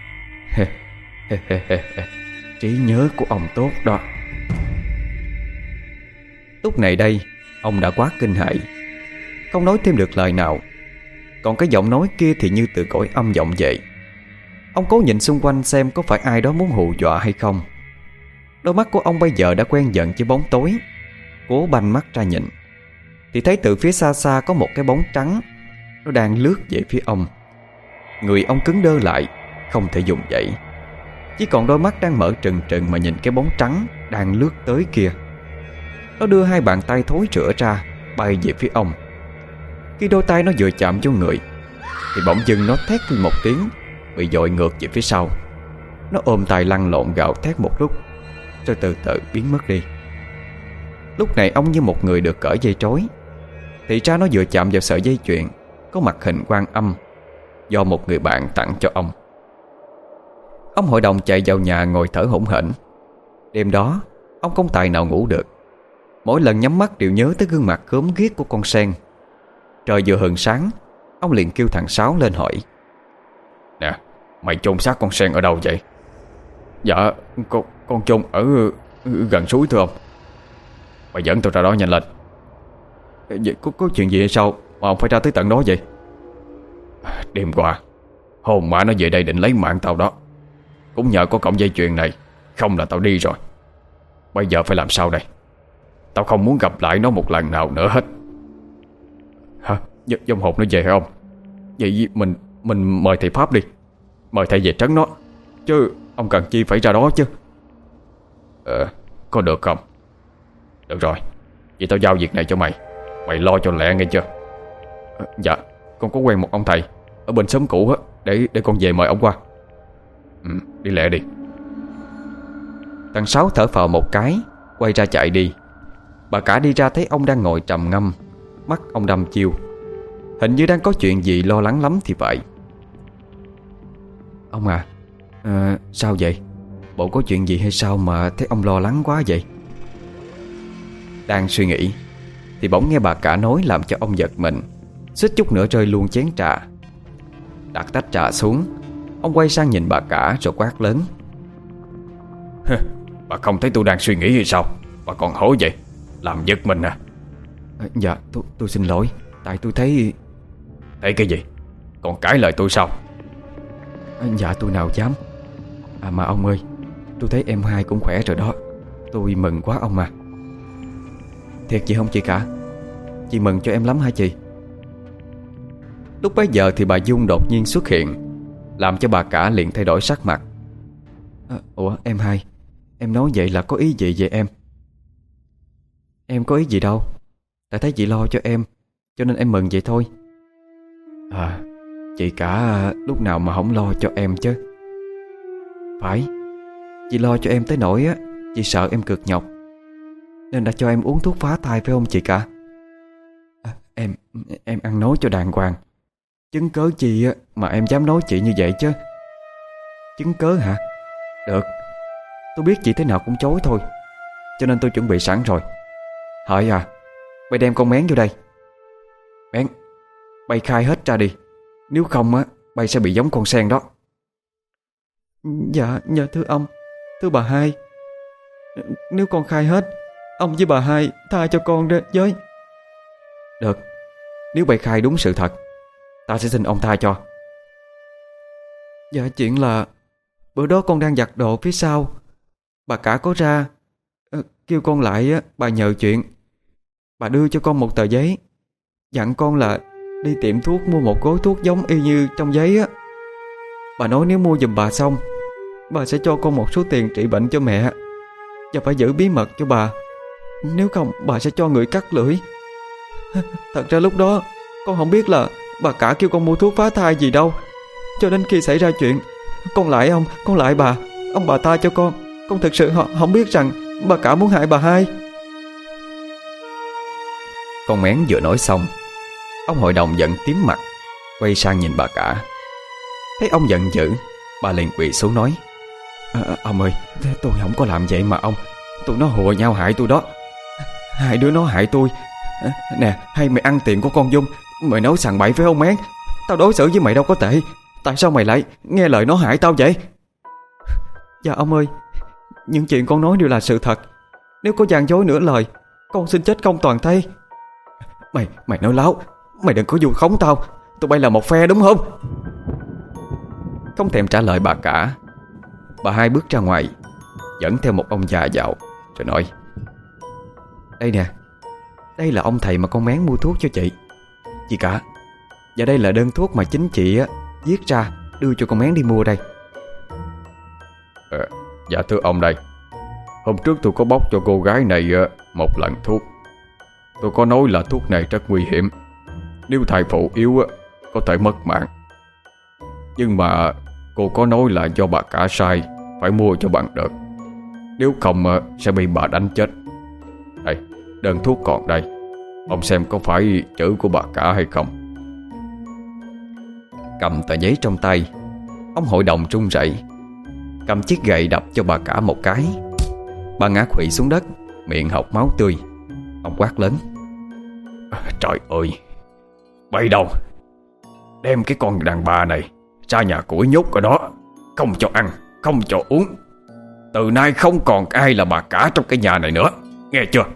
Trí nhớ của ông tốt đó. Lúc này đây, ông đã quá kinh hãi, không nói thêm được lời nào. Còn cái giọng nói kia thì như từ cõi âm vọng vậy. Ông cố nhìn xung quanh xem có phải ai đó muốn hù dọa hay không. Đôi mắt của ông bây giờ đã quen dần với bóng tối. Cố banh mắt ra nhìn thì thấy từ phía xa xa có một cái bóng trắng. Nó đang lướt về phía ông. Người ông cứng đơ lại, không thể dùng dậy. Chỉ còn đôi mắt đang mở trừng trừng mà nhìn cái bóng trắng đang lướt tới kia. Nó đưa hai bàn tay thối rữa ra, bay về phía ông. Khi đôi tay nó vừa chạm vô người thì bỗng dưng nó thét lên một tiếng, bị dội ngược về phía sau. Nó ôm tay lăn lộn gào thét một lúc, rồi từ từ biến mất đi. Lúc này ông như một người được cởi dây trói. Thì ra nó vừa chạm vào sợi dây chuyền có mặt hình Quan Âm do một người bạn tặng cho ông. Ông hội đồng chạy vào nhà ngồi thở hổn hển. Đêm đó ông không tài nào ngủ được. Mỗi lần nhắm mắt đều nhớ tới gương mặt gớm ghiếc của con Sen. Trời vừa hừng sáng, ông liền kêu thằng Sáu lên hỏi: Nè, mày chôn xác con Sen ở đâu vậy? Dạ, con, con chôn ở gần suối thưa ông. Mày dẫn tôi ra đó nhanh lên. Vậy có, có chuyện gì hay sao mà ông phải ra tới tận đó vậy? Đêm qua hồn ma nó về đây định lấy mạng tao đó. Cũng nhờ có cọng dây chuyền này, không là tao đi rồi. Bây giờ phải làm sao đây? Tao không muốn gặp lại nó một lần nào nữa hết. Hả? D- Dòng hồn nó về hả ông? Vậy mình Mình mời thầy Pháp đi. Mời thầy về trấn nó. Chứ ông cần chi phải ra đó chứ. Ờ, có được không? Được rồi, vậy tao giao việc này cho mày. Mày lo cho lẹ nghe chưa? À, dạ, con có quen một ông thầy ở bên xóm cũ á, Để để con về mời ông qua. Ừ, đi lẹ đi. Thằng Sáu thở phào một cái, quay ra chạy đi. Bà cả đi ra thấy ông đang ngồi trầm ngâm, mắt ông đăm chiêu, hình như đang có chuyện gì lo lắng lắm thì vậy. Ông à, à sao vậy? Bộ có chuyện gì hay sao mà thấy ông lo lắng quá vậy? Đang suy nghĩ thì bỗng nghe bà cả nói làm cho ông giật mình, suýt chút nữa rơi luôn chén trà. Đặt tách trà xuống, ông quay sang nhìn bà cả rồi quát lớn: Bà không thấy tôi đang suy nghĩ hay sao? Bà còn hỏi vậy? Làm giật mình à? À, dạ tôi, tôi xin lỗi. Tại tôi thấy... Thấy cái gì? Còn cãi lời tôi sao? À, dạ tôi nào dám. À mà ông ơi, tôi thấy em hai cũng khỏe rồi đó. Tôi mừng quá ông à. Thiệt chị không chị cả? Chị mừng cho em lắm hả chị? Lúc bấy giờ thì bà Dung đột nhiên xuất hiện, làm cho bà cả liền thay đổi sắc mặt. À, ủa em hai, em nói vậy là có ý gì về em? Em có ý gì đâu. Tại thấy chị lo cho em, cho nên em mừng vậy thôi. À, chị cả lúc nào mà không lo cho em chứ? Phải, chị lo cho em tới nỗi á, chị sợ em cực nhọc nên đã cho em uống thuốc phá thai phải không chị cả? À, em em ăn nói cho đàng hoàng. Chứng cớ chi á mà em dám nói chị như vậy chứ? Chứng cớ hả? Được, tôi biết chị thế nào cũng chối thôi, cho nên tôi chuẩn bị sẵn rồi. Hỡi à, bay đem con Mén vô đây. Mén, bay khai hết ra đi. Nếu không á, bay sẽ bị giống con sen đó. Dạ, dạ thưa ông, thưa bà hai. Nếu con khai hết, ông với bà hai tha cho con đó với. Được, nếu bay khai đúng sự thật, ta sẽ xin ông tha cho. Dạ chuyện là bữa đó con đang giặt đồ phía sau, bà cả có ra kêu con lại á, bà nhờ chuyện. Bà đưa cho con một tờ giấy, dặn con là đi tiệm thuốc mua một gói thuốc giống y như trong giấy á. Bà nói nếu mua giùm bà xong, bà sẽ cho con một số tiền trị bệnh cho mẹ, và phải giữ bí mật cho bà. Nếu không bà sẽ cho người cắt lưỡi. Thật ra lúc đó con không biết là bà cả kêu con mua thuốc phá thai gì đâu, cho đến khi xảy ra chuyện, con lại ông, con lại bà, ông bà tha cho con. Con thực sự không biết rằng bà cả muốn hại bà hai. Con Mén vừa nói xong, ông hội đồng giận tím mặt, quay sang nhìn bà cả. Thấy ông giận dữ, bà liền quỳ xuống nói: à, ông ơi, tôi không có làm vậy mà ông. Tụi nó hùa nhau hại tôi đó. Hai đứa nó hại tôi. à, Nè, hay mày ăn tiền của con Dung, mày nói sằng bậy phải không Mén? Tao đối xử với mày đâu có tệ, tại sao mày lại nghe lời nó hại tao vậy? Dạ ông ơi, những chuyện con nói đều là sự thật. Nếu có gian dối nửa lời, con xin chết không toàn thây. Mày, mày nói láo. Mày đừng có vu khống tao. Tụi bay là một phe đúng không? Không thèm trả lời bà cả, bà hai bước ra ngoài, dẫn theo một ông già vào, rồi nói: đây nè, đây là ông thầy mà con Mén mua thuốc cho chị. Chị cả, và đây là đơn thuốc mà chính chị á viết ra đưa cho con Mén đi mua đây. à, Dạ thưa ông đây. Hôm trước tôi có bóc cho cô gái này một lần thuốc. Tôi có nói là thuốc này rất nguy hiểm, nếu thai phụ yếu có thể mất mạng. Nhưng mà cô có nói là do bà cả sai, phải mua cho bằng được, nếu không sẽ bị bà đánh chết. Đây, đơn thuốc còn đây, ông xem có phải chữ của bà cả hay không. Cầm tờ giấy trong tay, ông hội đồng run rẩy, cầm chiếc gậy đập cho bà cả một cái. Bà ngã khuỵu xuống đất, miệng hộc máu tươi. Ông quát lớn: trời ơi, bay đâu? Đem cái con đàn bà này ra nhà củi nhốt ở đó, không cho ăn, không cho uống. Từ nay không còn ai là bà cả trong cái nhà này nữa, nghe chưa?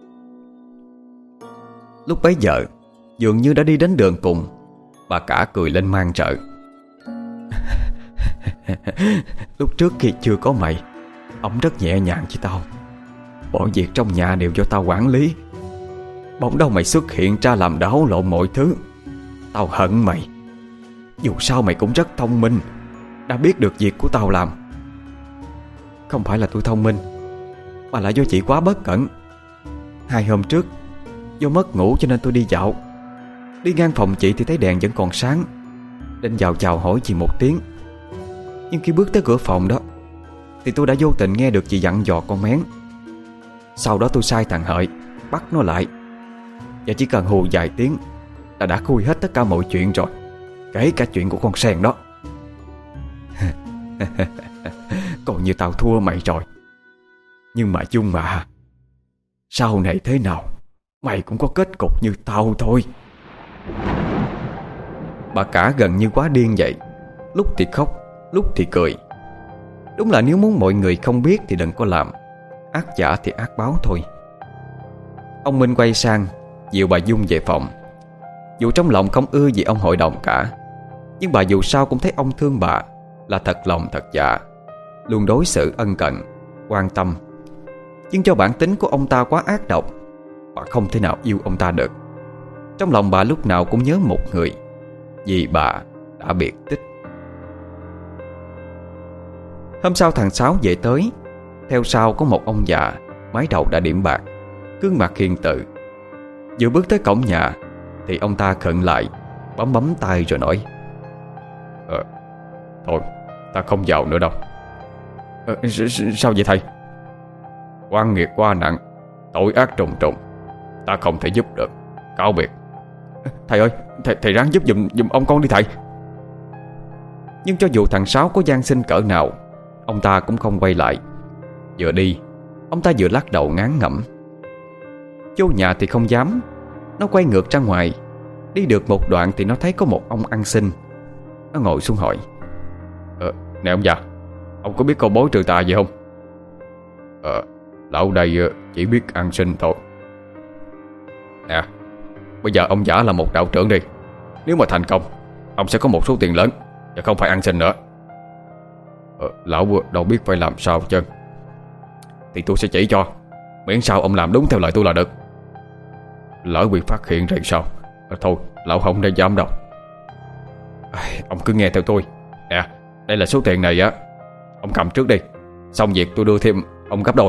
Lúc bấy giờ dường như đã đi đến đường cùng, bà cả cười lên man rợ: Lúc trước khi chưa có mày, ông rất nhẹ nhàng với tao. Mọi việc trong nhà đều do tao quản lý. Bỗng đâu mày xuất hiện ra làm đảo lộn mọi thứ. Tao hận mày. Dù sao mày cũng rất thông minh, đã biết được việc của tao làm. Không phải là tôi thông minh, mà là do chị quá bất cẩn. Hai hôm trước do mất ngủ cho nên tôi đi dạo. Đi ngang phòng chị thì thấy đèn vẫn còn sáng, định vào chào hỏi chị một tiếng. Nhưng khi bước tới cửa phòng đó thì tôi đã vô tình nghe được chị dặn dò con Mén. Sau đó tôi sai thằng Hợi bắt nó lại, và chỉ cần hù vài tiếng là đã khui hết tất cả mọi chuyện rồi, kể cả chuyện của con Sen đó. Còn như tao thua mày rồi. Nhưng mà chung mà, sau này thế nào mày cũng có kết cục như tao thôi. Bà cả gần như quá điên vậy, lúc thì khóc, lúc thì cười. Đúng là nếu muốn mọi người không biết thì đừng có làm, ác giả thì ác báo thôi. Ông Minh quay sang dìu bà Dung về phòng. Dù trong lòng không ưa gì ông hội đồng cả, nhưng bà dù sao cũng thấy ông thương bà, là thật lòng thật dạ, luôn đối xử ân cần, quan tâm. Nhưng cho bản tính của ông ta quá ác độc, bà không thể nào yêu ông ta được. Trong lòng bà lúc nào cũng nhớ một người, vì bà đã biệt tích. Hôm sau thằng Sáu về tới, theo sau có một ông già, mái đầu đã điểm bạc, gương mặt hiền từ. Vừa bước tới cổng nhà thì ông ta khựng lại, bấm bấm tay rồi nói: Ờ, thôi, ta không vào nữa đâu. Ờ, sao vậy thầy? Oan nghiệt quá nặng, tội ác trùng trùng, ta không thể giúp được, cáo biệt. Thầy ơi, thầy, thầy ráng giúp giùm, giùm ông con đi thầy. Nhưng cho dù thằng Sáu có van xin cỡ nào, ông ta cũng không quay lại. Vừa đi, ông ta vừa lắc đầu ngán ngẩm. Vô nhà thì không dám. Nó quay ngược ra ngoài. Đi được một đoạn thì nó thấy có một ông ăn xin. Nó ngồi xuống hỏi: Ờ, nè ông già, ông có biết câu bối trừ tà gì không? Ờ, lão đây chỉ biết ăn xin thôi. Nè, bây giờ ông giả là một đạo trưởng đi. Nếu mà thành công, ông sẽ có một số tiền lớn, và không phải ăn xin nữa. Ờ, lão đâu biết phải làm sao chứ. Thì tôi sẽ chỉ cho, miễn sao ông làm đúng theo lời tôi là được. Lỡ bị phát hiện rồi sao? À, thôi, lão không nên dám đâu. À, ông cứ nghe theo tôi. Nè, đây là số tiền này á, ông cầm trước đi, xong việc tôi đưa thêm ông gấp đôi.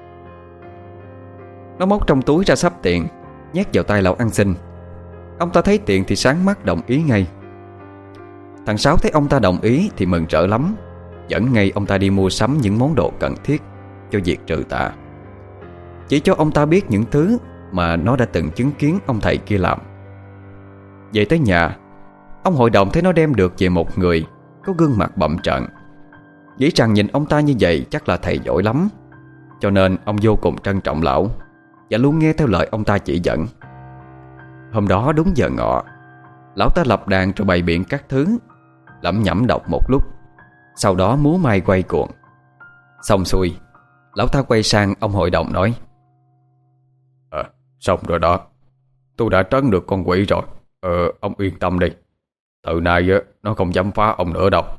Nó móc trong túi ra xấp tiền, nhét vào tay lão ăn xin. Ông ta thấy tiền thì sáng mắt đồng ý ngay. Thằng Sáu thấy ông ta đồng ý thì mừng rỡ lắm, dẫn ngay ông ta đi mua sắm những món đồ cần thiết cho việc trừ tà, chỉ cho ông ta biết những thứ mà nó đã từng chứng kiến ông thầy kia làm. Về tới nhà, ông hội đồng thấy nó đem được về một người có gương mặt bặm trợn. Nghĩ rằng nhìn ông ta như vậy chắc là thầy giỏi lắm, cho nên ông vô cùng trân trọng lão và luôn nghe theo lời ông ta chỉ dẫn. Hôm đó đúng giờ ngọ, lão ta lập đàn rồi bày biện các thứ, lẩm nhẩm đọc một lúc, sau đó múa may quay cuồng. Xong xuôi, lão ta quay sang ông hội đồng nói: À, xong rồi đó, tôi đã trấn được con quỷ rồi. Ờ, ông yên tâm đi, từ nay á, nó không dám phá ông nữa đâu.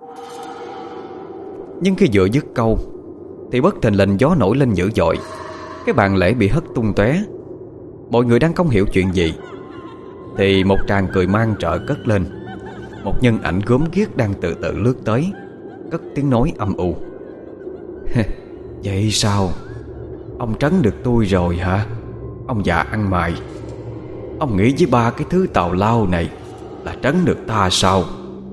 Nhưng khi vừa dứt câu thì bất thình lình gió nổi lên dữ dội. Cái bàn lễ bị hất tung tóe. Mọi người đang không hiểu chuyện gì thì một tràng cười man rợ cất lên. Một nhân ảnh gớm ghiếc đang từ từ lướt tới, cất tiếng nói âm u: Vậy sao? Ông trấn được tôi rồi hả? Ông già ăn mày, ông nghĩ với ba cái thứ tào lao này là trấn được ta sao?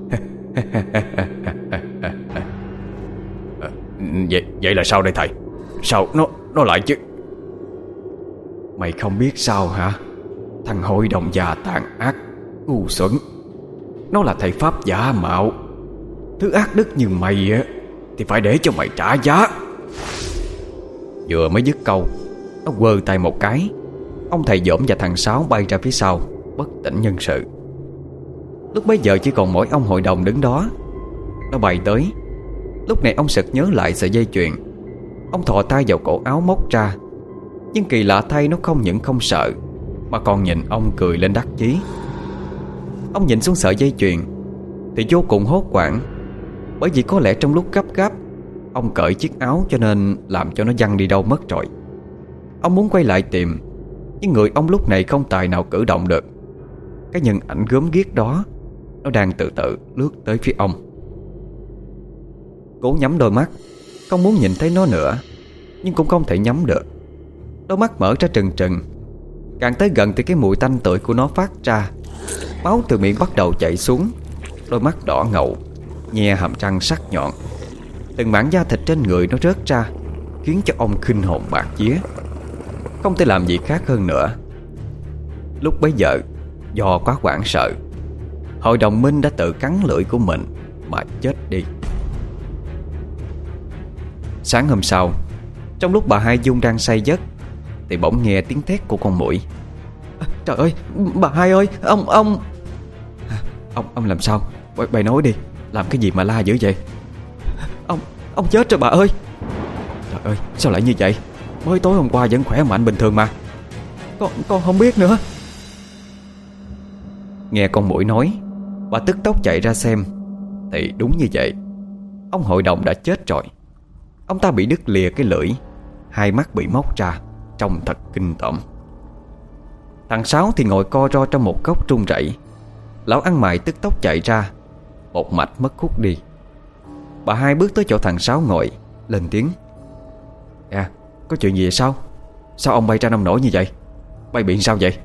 Vậy, vậy là sao đây thầy? Sao nó nó lại chứ? Mày không biết sao hả? Thằng hội đồng già tàn ác, ngu xuẩn. Nó là thầy pháp giả mạo. Thứ ác đức như mày á thì phải để cho mày trả giá. Vừa mới dứt câu, nó quơ tay một cái, ông thầy dỗm và thằng Sáu bay ra phía sau, bất tỉnh nhân sự. Lúc bấy giờ chỉ còn mỗi ông hội đồng đứng đó. Nó bay tới. Lúc này ông sực nhớ lại sợi dây chuyền. Ông thò tay vào cổ áo móc ra. Nhưng kỳ lạ thay, nó không những không sợ mà còn nhìn ông cười lên đắc chí. Ông nhìn xuống sợi dây chuyền thì vô cùng hốt hoảng. Bởi vì có lẽ trong lúc gấp gáp ông cởi chiếc áo cho nên làm cho nó văng đi đâu mất rồi. Ông muốn quay lại tìm, nhưng người ông lúc này không tài nào cử động được. Cái nhân ảnh gớm ghiếc đó nó đang từ từ lướt tới phía ông. Cố nhắm đôi mắt, không muốn nhìn thấy nó nữa, nhưng cũng không thể nhắm được. Đôi mắt mở ra trừng trừng. Càng tới gần thì cái mùi tanh tưởi của nó phát ra. Máu từ miệng bắt đầu chảy xuống. Đôi mắt đỏ ngầu, nhe hàm răng sắc nhọn. Từng mảng da thịt trên người nó rớt ra, khiến cho ông kinh hồn bạt vía. Không thể làm gì khác hơn nữa. Lúc bấy giờ, do quá hoảng sợ, hội đồng minh đã tự cắn lưỡi của mình mà chết đi. Sáng hôm sau, trong lúc bà Hai Dung đang say giấc, thì bỗng nghe tiếng thét của con muỗi. À, trời ơi, bà Hai ơi, ông, ông Ông, ông làm sao? Bà, bà nói đi, làm cái gì mà la dữ vậy? Ông, ông chết rồi bà ơi. Trời ơi, sao lại như vậy? Mới tối hôm qua vẫn khỏe mạnh bình thường mà. Con, con không biết nữa. Nghe con muỗi nói, bà tức tốc chạy ra xem. Thì đúng như vậy, ông hội đồng đã chết rồi. Ông ta bị đứt lìa cái lưỡi, hai mắt bị móc ra, trông thật kinh tởm. Thằng Sáu thì ngồi co ro trong một góc run rẩy. Lão ăn mày tức tốc chạy ra, một mạch mất hút đi. Bà Hai bước tới chỗ thằng Sáu ngồi, lên tiếng. À, có chuyện gì vậy sao? Sao ông bay ra nông nổi như vậy? Bay bị sao vậy?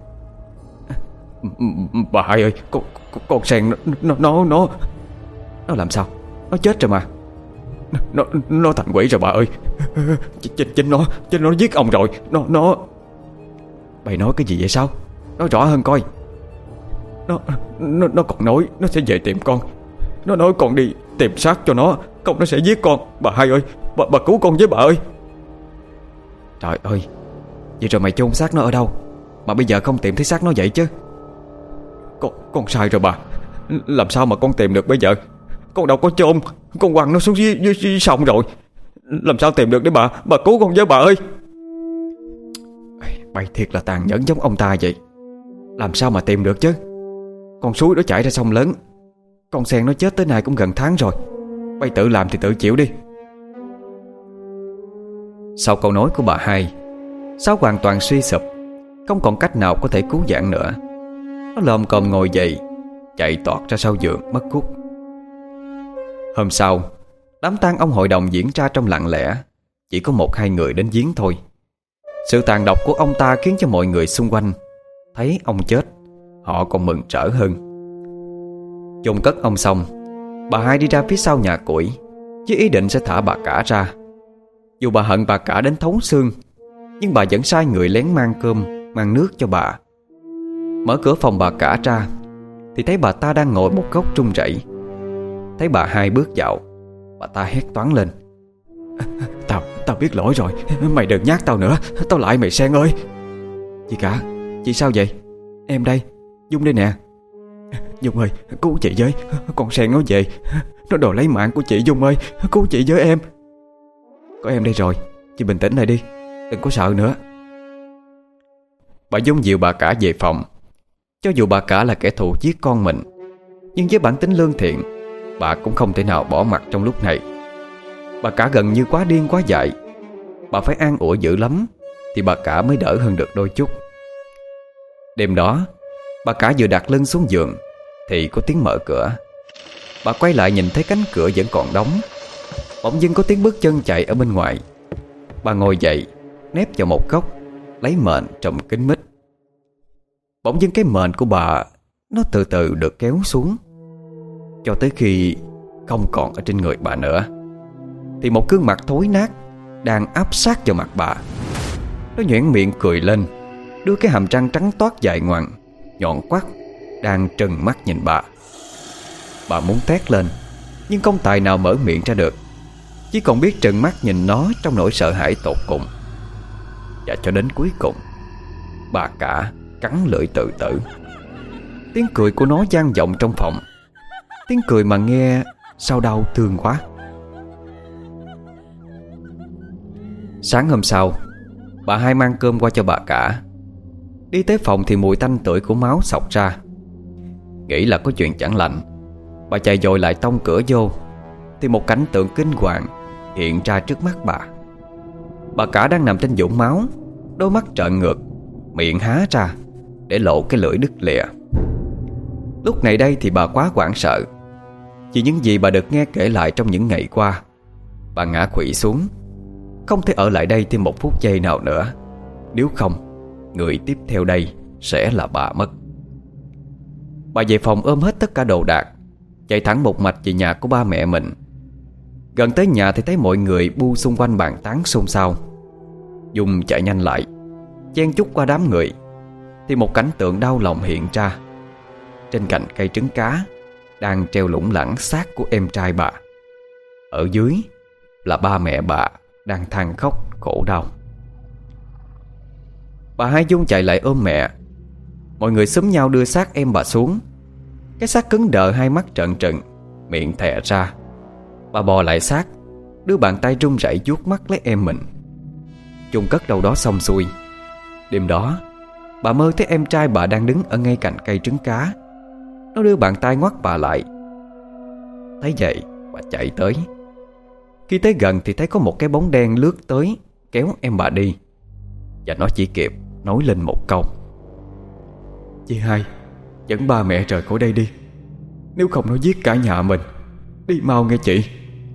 Bà Hai ơi, con, con, con Sen nó, nó nó nó Nó làm sao? Nó chết rồi mà. Nó nó thành quỷ rồi bà ơi. Chính chính nó chính nó giết ông rồi. Nó nó Bà nói cái gì vậy sao? Nói rõ hơn coi. Nó nó nó còn nói nó sẽ về tìm con. Nó nói con đi tìm xác cho nó, không nó sẽ giết con. Bà Hai ơi, bà, bà cứu con với bà ơi. Trời ơi, vậy rồi mày chôn xác nó ở đâu mà bây giờ không tìm thấy xác nó vậy chứ? Con con sai rồi bà. Làm sao mà con tìm được bây giờ? Con đâu có chôn, con quăng nó xuống dưới, dưới, dưới sông rồi. Làm sao tìm được đấy bà? Bà cứu con với bà ơi. Bày thiệt là tàn nhẫn giống ông ta vậy. Làm sao mà tìm được chứ? Con suối nó chảy ra sông lớn. Con Sen nó chết tới nay cũng gần tháng rồi. Bày tự làm thì tự chịu đi. Sau câu nói của bà Hai, Sáu hoàn toàn suy sụp, không còn cách nào có thể cứu vãn nữa. Nó lồm cồm ngồi dậy, chạy toọt ra sau giường mất hút. Hôm sau, đám tang ông hội đồng diễn ra trong lặng lẽ. Chỉ có một hai người đến viếng thôi. Sự tàn độc của ông ta khiến cho mọi người xung quanh thấy ông chết, họ còn mừng rỡ hơn. Chôn cất ông xong, bà Hai đi ra phía sau nhà củi với ý định sẽ thả bà Cả ra. Dù bà hận bà Cả đến thấu xương, nhưng bà vẫn sai người lén mang cơm, mang nước cho bà. Mở cửa phòng bà Cả ra thì thấy bà ta đang ngồi một góc run rẩy. Thấy bà Hai bước vào, bà ta hét toáng lên. Tao, tao biết lỗi rồi. Mày đừng nhát tao nữa. Tao lại mày Sen ơi. Chị Cả, chị sao vậy? Em đây, Dung đây nè. Dung ơi, cứu chị với. Con Sen nó về, nó đòi lấy mạng của chị. Dung ơi, cứu chị với em. Có em đây rồi, chị bình tĩnh lại đi, đừng có sợ nữa. Bà Dung dìu bà Cả về phòng. Cho dù bà Cả là kẻ thù giết con mình, nhưng với bản tính lương thiện, bà cũng không thể nào bỏ mặc trong lúc này. Bà Cả gần như quá điên quá dại. Bà phải an ủi dữ lắm thì bà Cả mới đỡ hơn được đôi chút. Đêm đó, bà Cả vừa đặt lưng xuống giường thì có tiếng mở cửa. Bà quay lại nhìn thấy cánh cửa vẫn còn đóng. Bỗng dưng có tiếng bước chân chạy ở bên ngoài. Bà ngồi dậy, nép vào một góc, lấy mền trùm kín mít. Bỗng dưng cái mền của bà nó từ từ được kéo xuống, cho tới khi không còn ở trên người bà nữa, thì một gương mặt thối nát đang áp sát vào mặt bà. Nó nhoẻn miệng cười lên, đưa cái hàm răng trắng toát dài ngoằng, nhọn quắt, đang trừng mắt nhìn bà. Bà muốn thét lên, nhưng không tài nào mở miệng ra được, chỉ còn biết trừng mắt nhìn nó trong nỗi sợ hãi tột cùng. Và cho đến cuối cùng, bà Cả cắn lưỡi tự tử. Tiếng cười của nó vang vọng trong phòng, tiếng cười mà nghe sao đau thương quá. Sáng hôm sau, bà Hai mang cơm qua cho bà Cả. Đi tới phòng thì mùi tanh tưởi của máu xộc ra. Nghĩ là có chuyện chẳng lành, bà chạy dội lại tông cửa vô thì một cảnh tượng kinh hoàng hiện ra trước mắt bà. Bà cả đang nằm trên vũng máu, đôi mắt trợn ngược, miệng há ra để lộ cái lưỡi đứt lìa. Lúc này đây thì bà quá hoảng sợ. Chỉ những gì bà được nghe kể lại trong những ngày qua, bà ngã khuỵu xuống, không thể ở lại đây thêm một phút giây nào nữa. Nếu không, người tiếp theo đây sẽ là bà mất. Bà về phòng ôm hết tất cả đồ đạc, chạy thẳng một mạch về nhà của ba mẹ mình. Gần tới nhà thì thấy mọi người bu xung quanh bàn tán xôn xao. Dung chạy nhanh lại, chen chúc qua đám người, thì một cảnh tượng đau lòng hiện ra. Trên cành cây trứng cá đang treo lủng lẳng xác của em trai bà. Ở dưới là ba mẹ bà đang than khóc khổ đau. Bà Hai Dung chạy lại ôm mẹ. Mọi người xúm nhau đưa xác em bà xuống. Cái xác cứng đờ, hai mắt trợn trừng, miệng thè ra. Bà bò lại xác, đưa bàn tay run rẩy vuốt mắt lấy em mình. Chôn cất đâu đó xong xuôi, đêm đó bà mơ thấy em trai bà đang đứng ở ngay cạnh cây trứng cá. Nó đưa bàn tay ngoắt bà lại. Thấy vậy bà chạy tới. Khi tới gần thì thấy có một cái bóng đen lướt tới, kéo em bà đi. Và nó chỉ kịp nói lên một câu: "Chị Hai, dẫn ba mẹ rời khỏi đây đi, nếu không nó giết cả nhà mình. Đi mau nghe chị."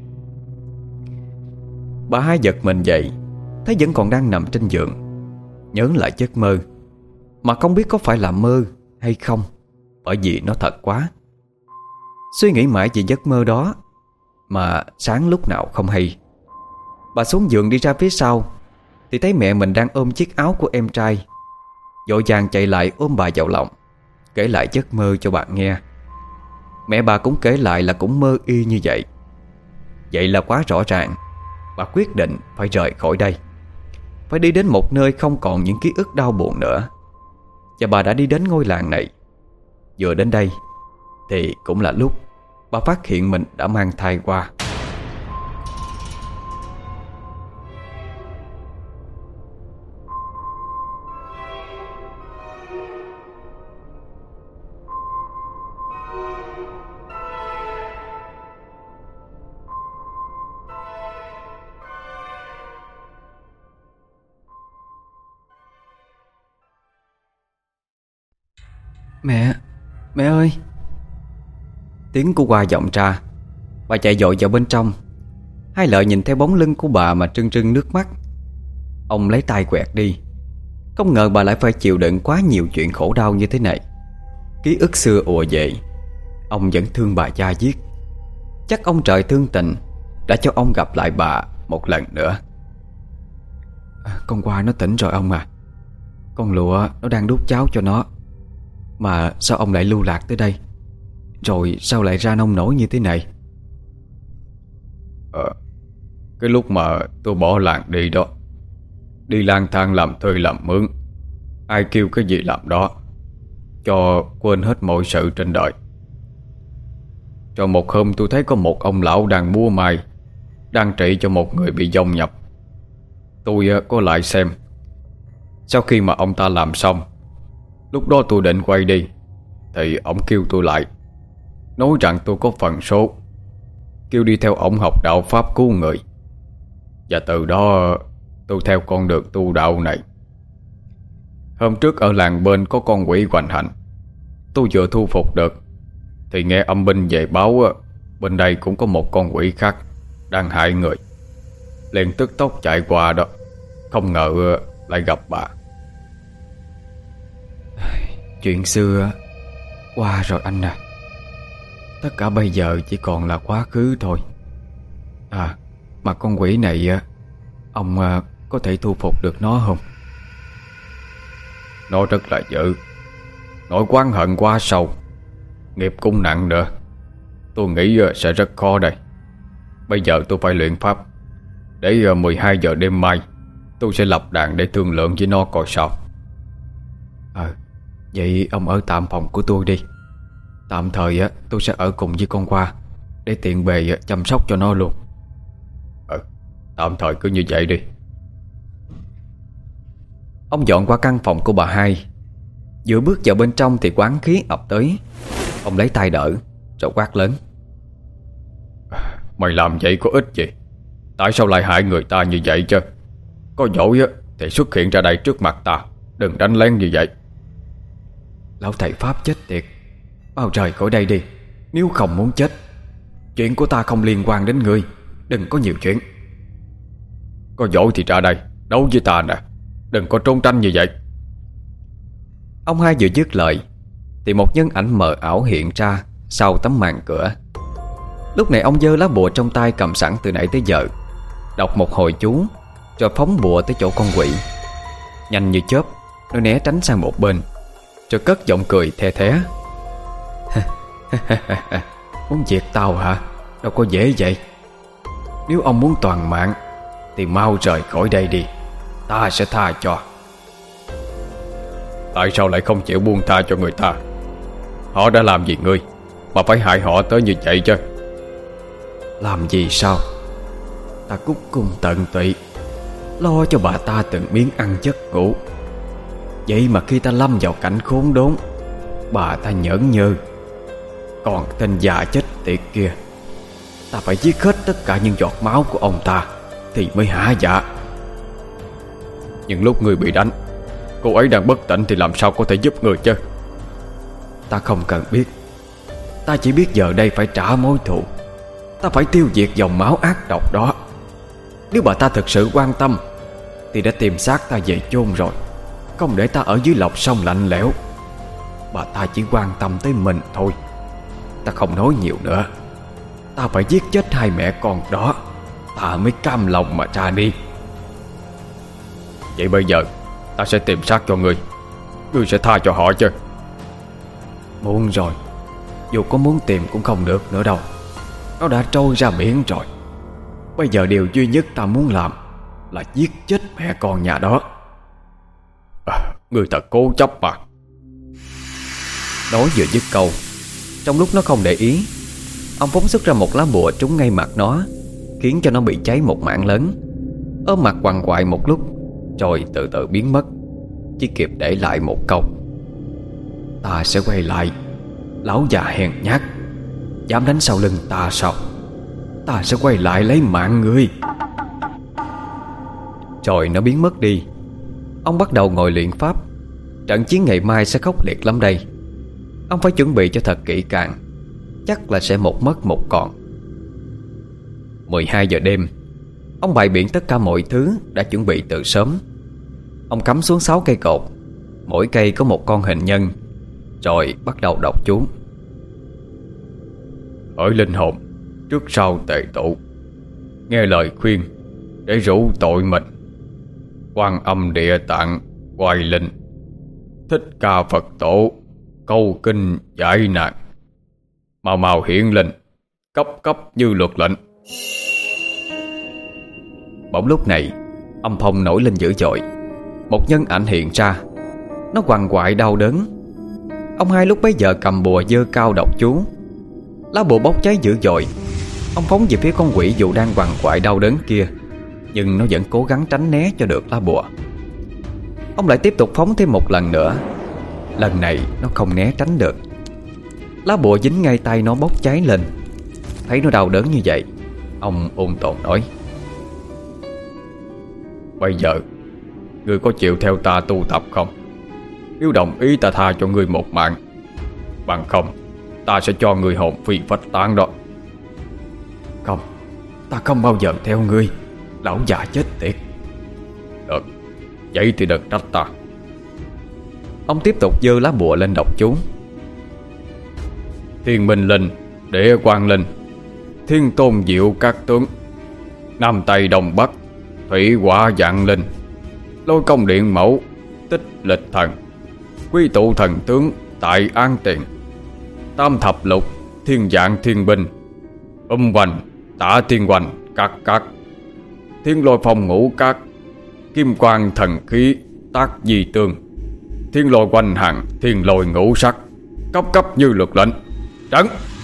Bà Hai giật mình dậy, thấy vẫn còn đang nằm trên giường. Nhớ lại giấc mơ, mà không biết có phải là mơ hay không, bởi vì nó thật quá. Suy nghĩ mãi về giấc mơ đó mà sáng lúc nào không hay. Bà xuống giường đi ra phía sau thì thấy mẹ mình đang ôm chiếc áo của em trai. Vội vàng chạy lại ôm bà vào lòng, kể lại giấc mơ cho bà nghe. Mẹ bà cũng kể lại là cũng mơ y như vậy. Vậy là quá rõ ràng. Bà quyết định phải rời khỏi đây, phải đi đến một nơi không còn những ký ức đau buồn nữa. Và bà đã đi đến ngôi làng này. Vừa đến đây thì cũng là lúc bà phát hiện mình đã mang thai qua. Mẹ, mẹ ơi! Tiếng của Hoa vọng ra. Bà chạy vội vào bên trong. Hai Lợi nhìn theo bóng lưng của bà mà trưng trưng nước mắt. Ông lấy tay quẹt đi. Không ngờ bà lại phải chịu đựng quá nhiều chuyện khổ đau như thế này. Ký ức xưa ùa về. Ông vẫn thương bà cha giết. Chắc ông trời thương tình đã cho ông gặp lại bà một lần nữa. à, Con Hoa nó tỉnh rồi ông à. Con Lụa nó đang đút cháo cho nó. Mà sao ông lại lưu lạc tới đây? Rồi sao lại ra nông nổi như thế này? Ờ Cái lúc mà tôi bỏ làng đi đó, đi lang thang làm thuê làm mướn, ai kêu cái gì làm đó, cho quên hết mọi sự trên đời. Rồi một hôm tôi thấy có một ông lão đang mua mai, đang trị cho một người bị dông nhập. Tôi có lại xem. Sau khi mà ông ta làm xong, lúc đó tôi định quay đi thì ông kêu tôi lại, nói rằng tôi có phần số, kêu đi theo ổng học đạo pháp cứu người. Và từ đó tôi theo con đường tu đạo này. Hôm trước ở làng bên có con quỷ hoành hành, tôi vừa thu phục được thì nghe âm binh về báo bên đây cũng có một con quỷ khác đang hại người. Liền tức tốc chạy qua đó, không ngờ lại gặp bà. Chuyện xưa qua rồi anh à. Tất cả bây giờ chỉ còn là quá khứ thôi. À, mà con quỷ này ông có thể thu phục được nó không? Nó rất là dữ, nỗi oán hận quá sâu, nghiệp cũng nặng nữa. Tôi nghĩ sẽ rất khó đây. Bây giờ tôi phải luyện pháp. Để mười hai giờ đêm mai tôi sẽ lập đàn để thương lượng với nó coi sao. Ờ, vậy ông ở tạm phòng của tôi đi. Tạm thời á tôi sẽ ở cùng với con Hoa, để tiện bề chăm sóc cho nó luôn. Ừ, tạm thời cứ như vậy đi. Ông dọn qua căn phòng của bà Hai. Vừa bước vào bên trong thì quán khí ập tới. Ông lấy tay đỡ rồi quát lớn: Mày làm vậy có ích gì? Tại sao lại hại người ta như vậy chứ? Có dỗi á thì xuất hiện ra đây trước mặt ta, đừng đánh lén như vậy. Lão thầy Pháp chết tiệt, mau rời khỏi đây đi, nếu không muốn chết. Chuyện của ta không liên quan đến ngươi, đừng có nhiều chuyện. Có dỗi thì ra đây đấu với ta nè, đừng có trốn tránh như vậy. Ông hai vừa dứt lời thì một nhân ảnh mờ ảo hiện ra sau tấm màn cửa. Lúc này ông giơ lá bùa trong tay cầm sẵn từ nãy tới giờ, đọc một hồi chú rồi phóng bùa tới chỗ con quỷ. Nhanh như chớp, nó né tránh sang một bên, rồi cất giọng cười the thé. Muốn diệt tao hả? Đâu có dễ vậy. Nếu ông muốn toàn mạng thì mau rời khỏi đây đi, ta sẽ tha cho. Tại sao lại không chịu buông tha cho người ta? Họ đã làm gì ngươi mà phải hại họ tới như vậy chứ? Làm gì sao? Ta cúc cung tận tụy, lo cho bà ta từng miếng ăn giấc ngủ. Vậy mà khi ta lâm vào cảnh khốn đốn, bà ta nhởn nhơ. Còn tên già chết tiệt kia, ta phải giết hết tất cả những giọt máu của ông ta thì mới hả dạ. Nhưng lúc ngươi bị đánh, cô ấy đang bất tỉnh thì làm sao có thể giúp người chứ? Ta không cần biết. Ta chỉ biết giờ đây phải trả mối thù. Ta phải tiêu diệt dòng máu ác độc đó. Nếu bà ta thực sự quan tâm thì đã tìm xác ta về chôn rồi, không để ta ở dưới lọc sông lạnh lẽo. Bà ta chỉ quan tâm tới mình thôi. Ta không nói nhiều nữa. Ta phải giết chết hai mẹ con đó, ta mới cam lòng mà ra đi. Vậy bây giờ ta sẽ tìm xác cho ngươi. Ngươi sẽ tha cho họ chứ? Muộn rồi. Dù có muốn tìm cũng không được nữa đâu. Nó đã trôi ra biển rồi. Bây giờ điều duy nhất ta muốn làm là giết chết mẹ con nhà đó. À, ngươi thật cố chấp mà. Nói vừa dứt câu, trong lúc nó không để ý, ông phóng xuất ra một lá bùa trúng ngay mặt nó, khiến cho nó bị cháy một mảng lớn, ôm mặt quằn quại một lúc rồi từ từ biến mất. Chỉ kịp để lại một câu: ta sẽ quay lại. Lão già hèn nhát, dám đánh sau lưng ta sao? Ta sẽ quay lại lấy mạng ngươi. Rồi nó biến mất đi. Ông bắt đầu ngồi luyện pháp. Trận chiến ngày mai sẽ khốc liệt lắm đây. Ông phải chuẩn bị cho thật kỹ càng, chắc là sẽ một mất một còn. mười hai giờ đêm, ông bày biện tất cả mọi thứ đã chuẩn bị từ sớm. Ông cắm xuống sáu cây cột, mỗi cây có một con hình nhân, rồi bắt đầu đọc chú. Hỡi linh hồn trước sau tề tụ, nghe lời khuyên để rũ tội mình. Quan Âm Địa Tạng Hoài Linh, Thích Ca Phật Tổ câu kinh giải nạn, màu màu hiện linh, cấp cấp như luật lệnh. Bỗng lúc này âm phong nổi lên dữ dội. Một nhân ảnh hiện ra. Nó quằn quại đau đớn. Ông hai lúc bấy giờ cầm bùa giơ cao đọc chú. Lá bùa bốc cháy dữ dội. Ông phóng về phía con quỷ dù đang quằn quại đau đớn kia, nhưng nó vẫn cố gắng tránh né cho được lá bùa. Ông lại tiếp tục phóng thêm một lần nữa. Lần này nó không né tránh được. Lá bùa dính ngay tay nó bốc cháy lên. Thấy nó đau đớn như vậy, ông ôn tồn nói: bây giờ ngươi có chịu theo ta tu tập không? Nếu đồng ý ta tha cho ngươi một mạng, bằng không ta sẽ cho ngươi hồn phi phách tán đó. Không, ta không bao giờ theo ngươi, lão già chết tiệt. Được, vậy thì đừng trách ta. Ông tiếp tục giơ lá bùa lên đọc chú. Thiên Minh Linh, Địa Quang Linh, Thiên Tôn Diệu các tướng, Nam Tây Đông Bắc, Thủy Hỏa Vạn Linh, Lôi Công Điện Mẫu, Tích Lịch Thần, Quy tụ thần tướng tại An Tiền, Tam Thập Lục, Thiên Vạn Thiên Binh, Âm Hoành, Tả Thiên Hoành, các các, Thiên Lôi Phong Ngũ Các, Kim Quang Thần Khí, Tác Di Tương, Thiên Lôi Quanh Hàng, Thiên Lôi Ngũ Sắc, cấp cấp như luật lệnh. Trấn!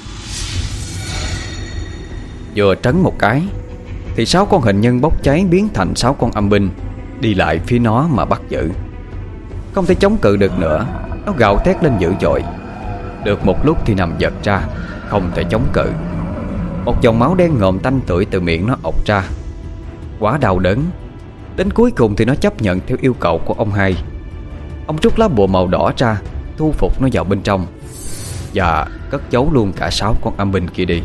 Vừa trấn một cái thì sáu con hình nhân bốc cháy biến thành sáu con âm binh đi lại phía nó mà bắt giữ. Không thể chống cự được nữa, nó gào thét lên dữ dội. Được một lúc thì nằm giật ra, không thể chống cự. Một dòng máu đen ngòm tanh tưởi từ miệng nó ọc ra. Quá đau đớn. Đến cuối cùng thì nó chấp nhận theo yêu cầu của ông hai. Ông rút lá bùa màu đỏ ra, thu phục nó vào bên trong và cất giấu luôn cả sáu con âm binh kia đi.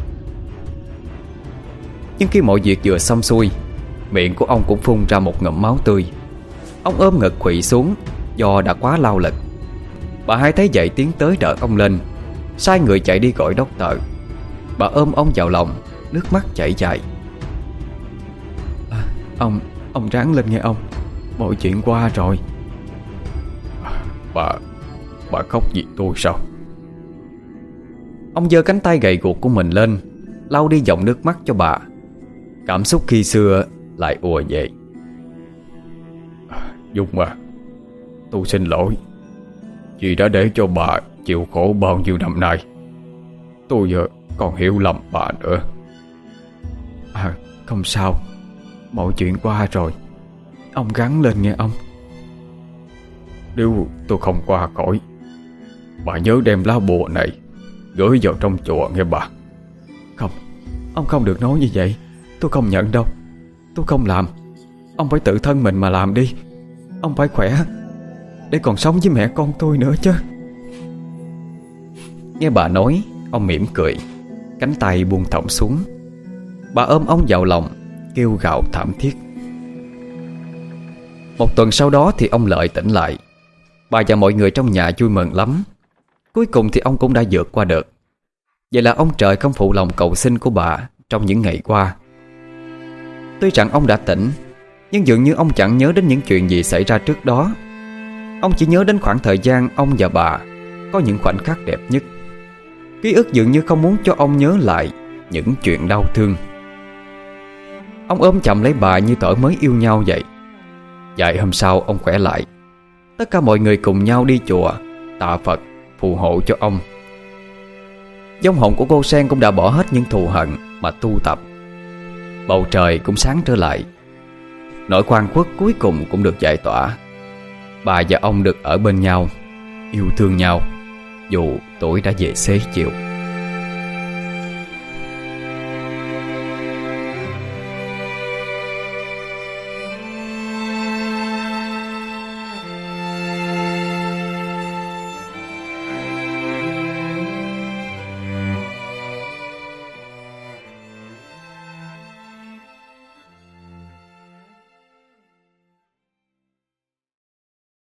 Nhưng khi mọi việc vừa xong xuôi, miệng của ông cũng phun ra một ngụm máu tươi. Ông ôm ngực khuỵu xuống do đã quá lao lực. Bà hai thấy vậy tiến tới đỡ ông lên, sai người chạy đi gọi doctor. Bà ôm ông vào lòng, nước mắt chảy dài. à, Ông, ông ráng lên nghe ông. Mọi chuyện qua rồi. Bà, bà khóc vì tôi sao? Ông giơ cánh tay gầy guộc của mình lên, lau đi dòng nước mắt cho bà. Cảm xúc khi xưa lại ùa về. Dung à, tôi xin lỗi vì đã để cho bà chịu khổ bao nhiêu năm nay. Tôi giờ còn hiểu lầm bà nữa. À, không sao. Mọi chuyện qua rồi. Ông gắng lên nghe ông. Nếu tôi không qua khỏi, bà nhớ đem lá bùa này gửi vào trong chùa nghe bà. Không, ông không được nói như vậy. Tôi không nhận đâu. Tôi không làm. Ông phải tự thân mình mà làm đi. Ông phải khỏe để còn sống với mẹ con tôi nữa chứ. Nghe bà nói, ông mỉm cười, cánh tay buông thõng xuống. Bà ôm ông vào lòng, kêu gào thảm thiết. Một tuần sau đó thì ông Lợi tỉnh lại. Bà và mọi người trong nhà vui mừng lắm. Cuối cùng thì ông cũng đã vượt qua được. Vậy là ông trời không phụ lòng cầu xin của bà trong những ngày qua. Tuy rằng ông đã tỉnh, nhưng dường như ông chẳng nhớ đến những chuyện gì xảy ra trước đó. Ông chỉ nhớ đến khoảng thời gian ông và bà có những khoảnh khắc đẹp nhất. Ký ức dường như không muốn cho ông nhớ lại những chuyện đau thương. Ông ôm chầm lấy bà như thuở mới yêu nhau vậy. Vài hôm sau ông khỏe lại. Tất cả mọi người cùng nhau đi chùa tạ Phật phù hộ cho ông. Vong hồn của cô Sen cũng đã bỏ hết những thù hận mà tu tập. Bầu trời cũng sáng trở lại. Nỗi oan khuất cuối cùng cũng được giải tỏa. Bà và ông được ở bên nhau, yêu thương nhau, dù tuổi đã về xế chiều.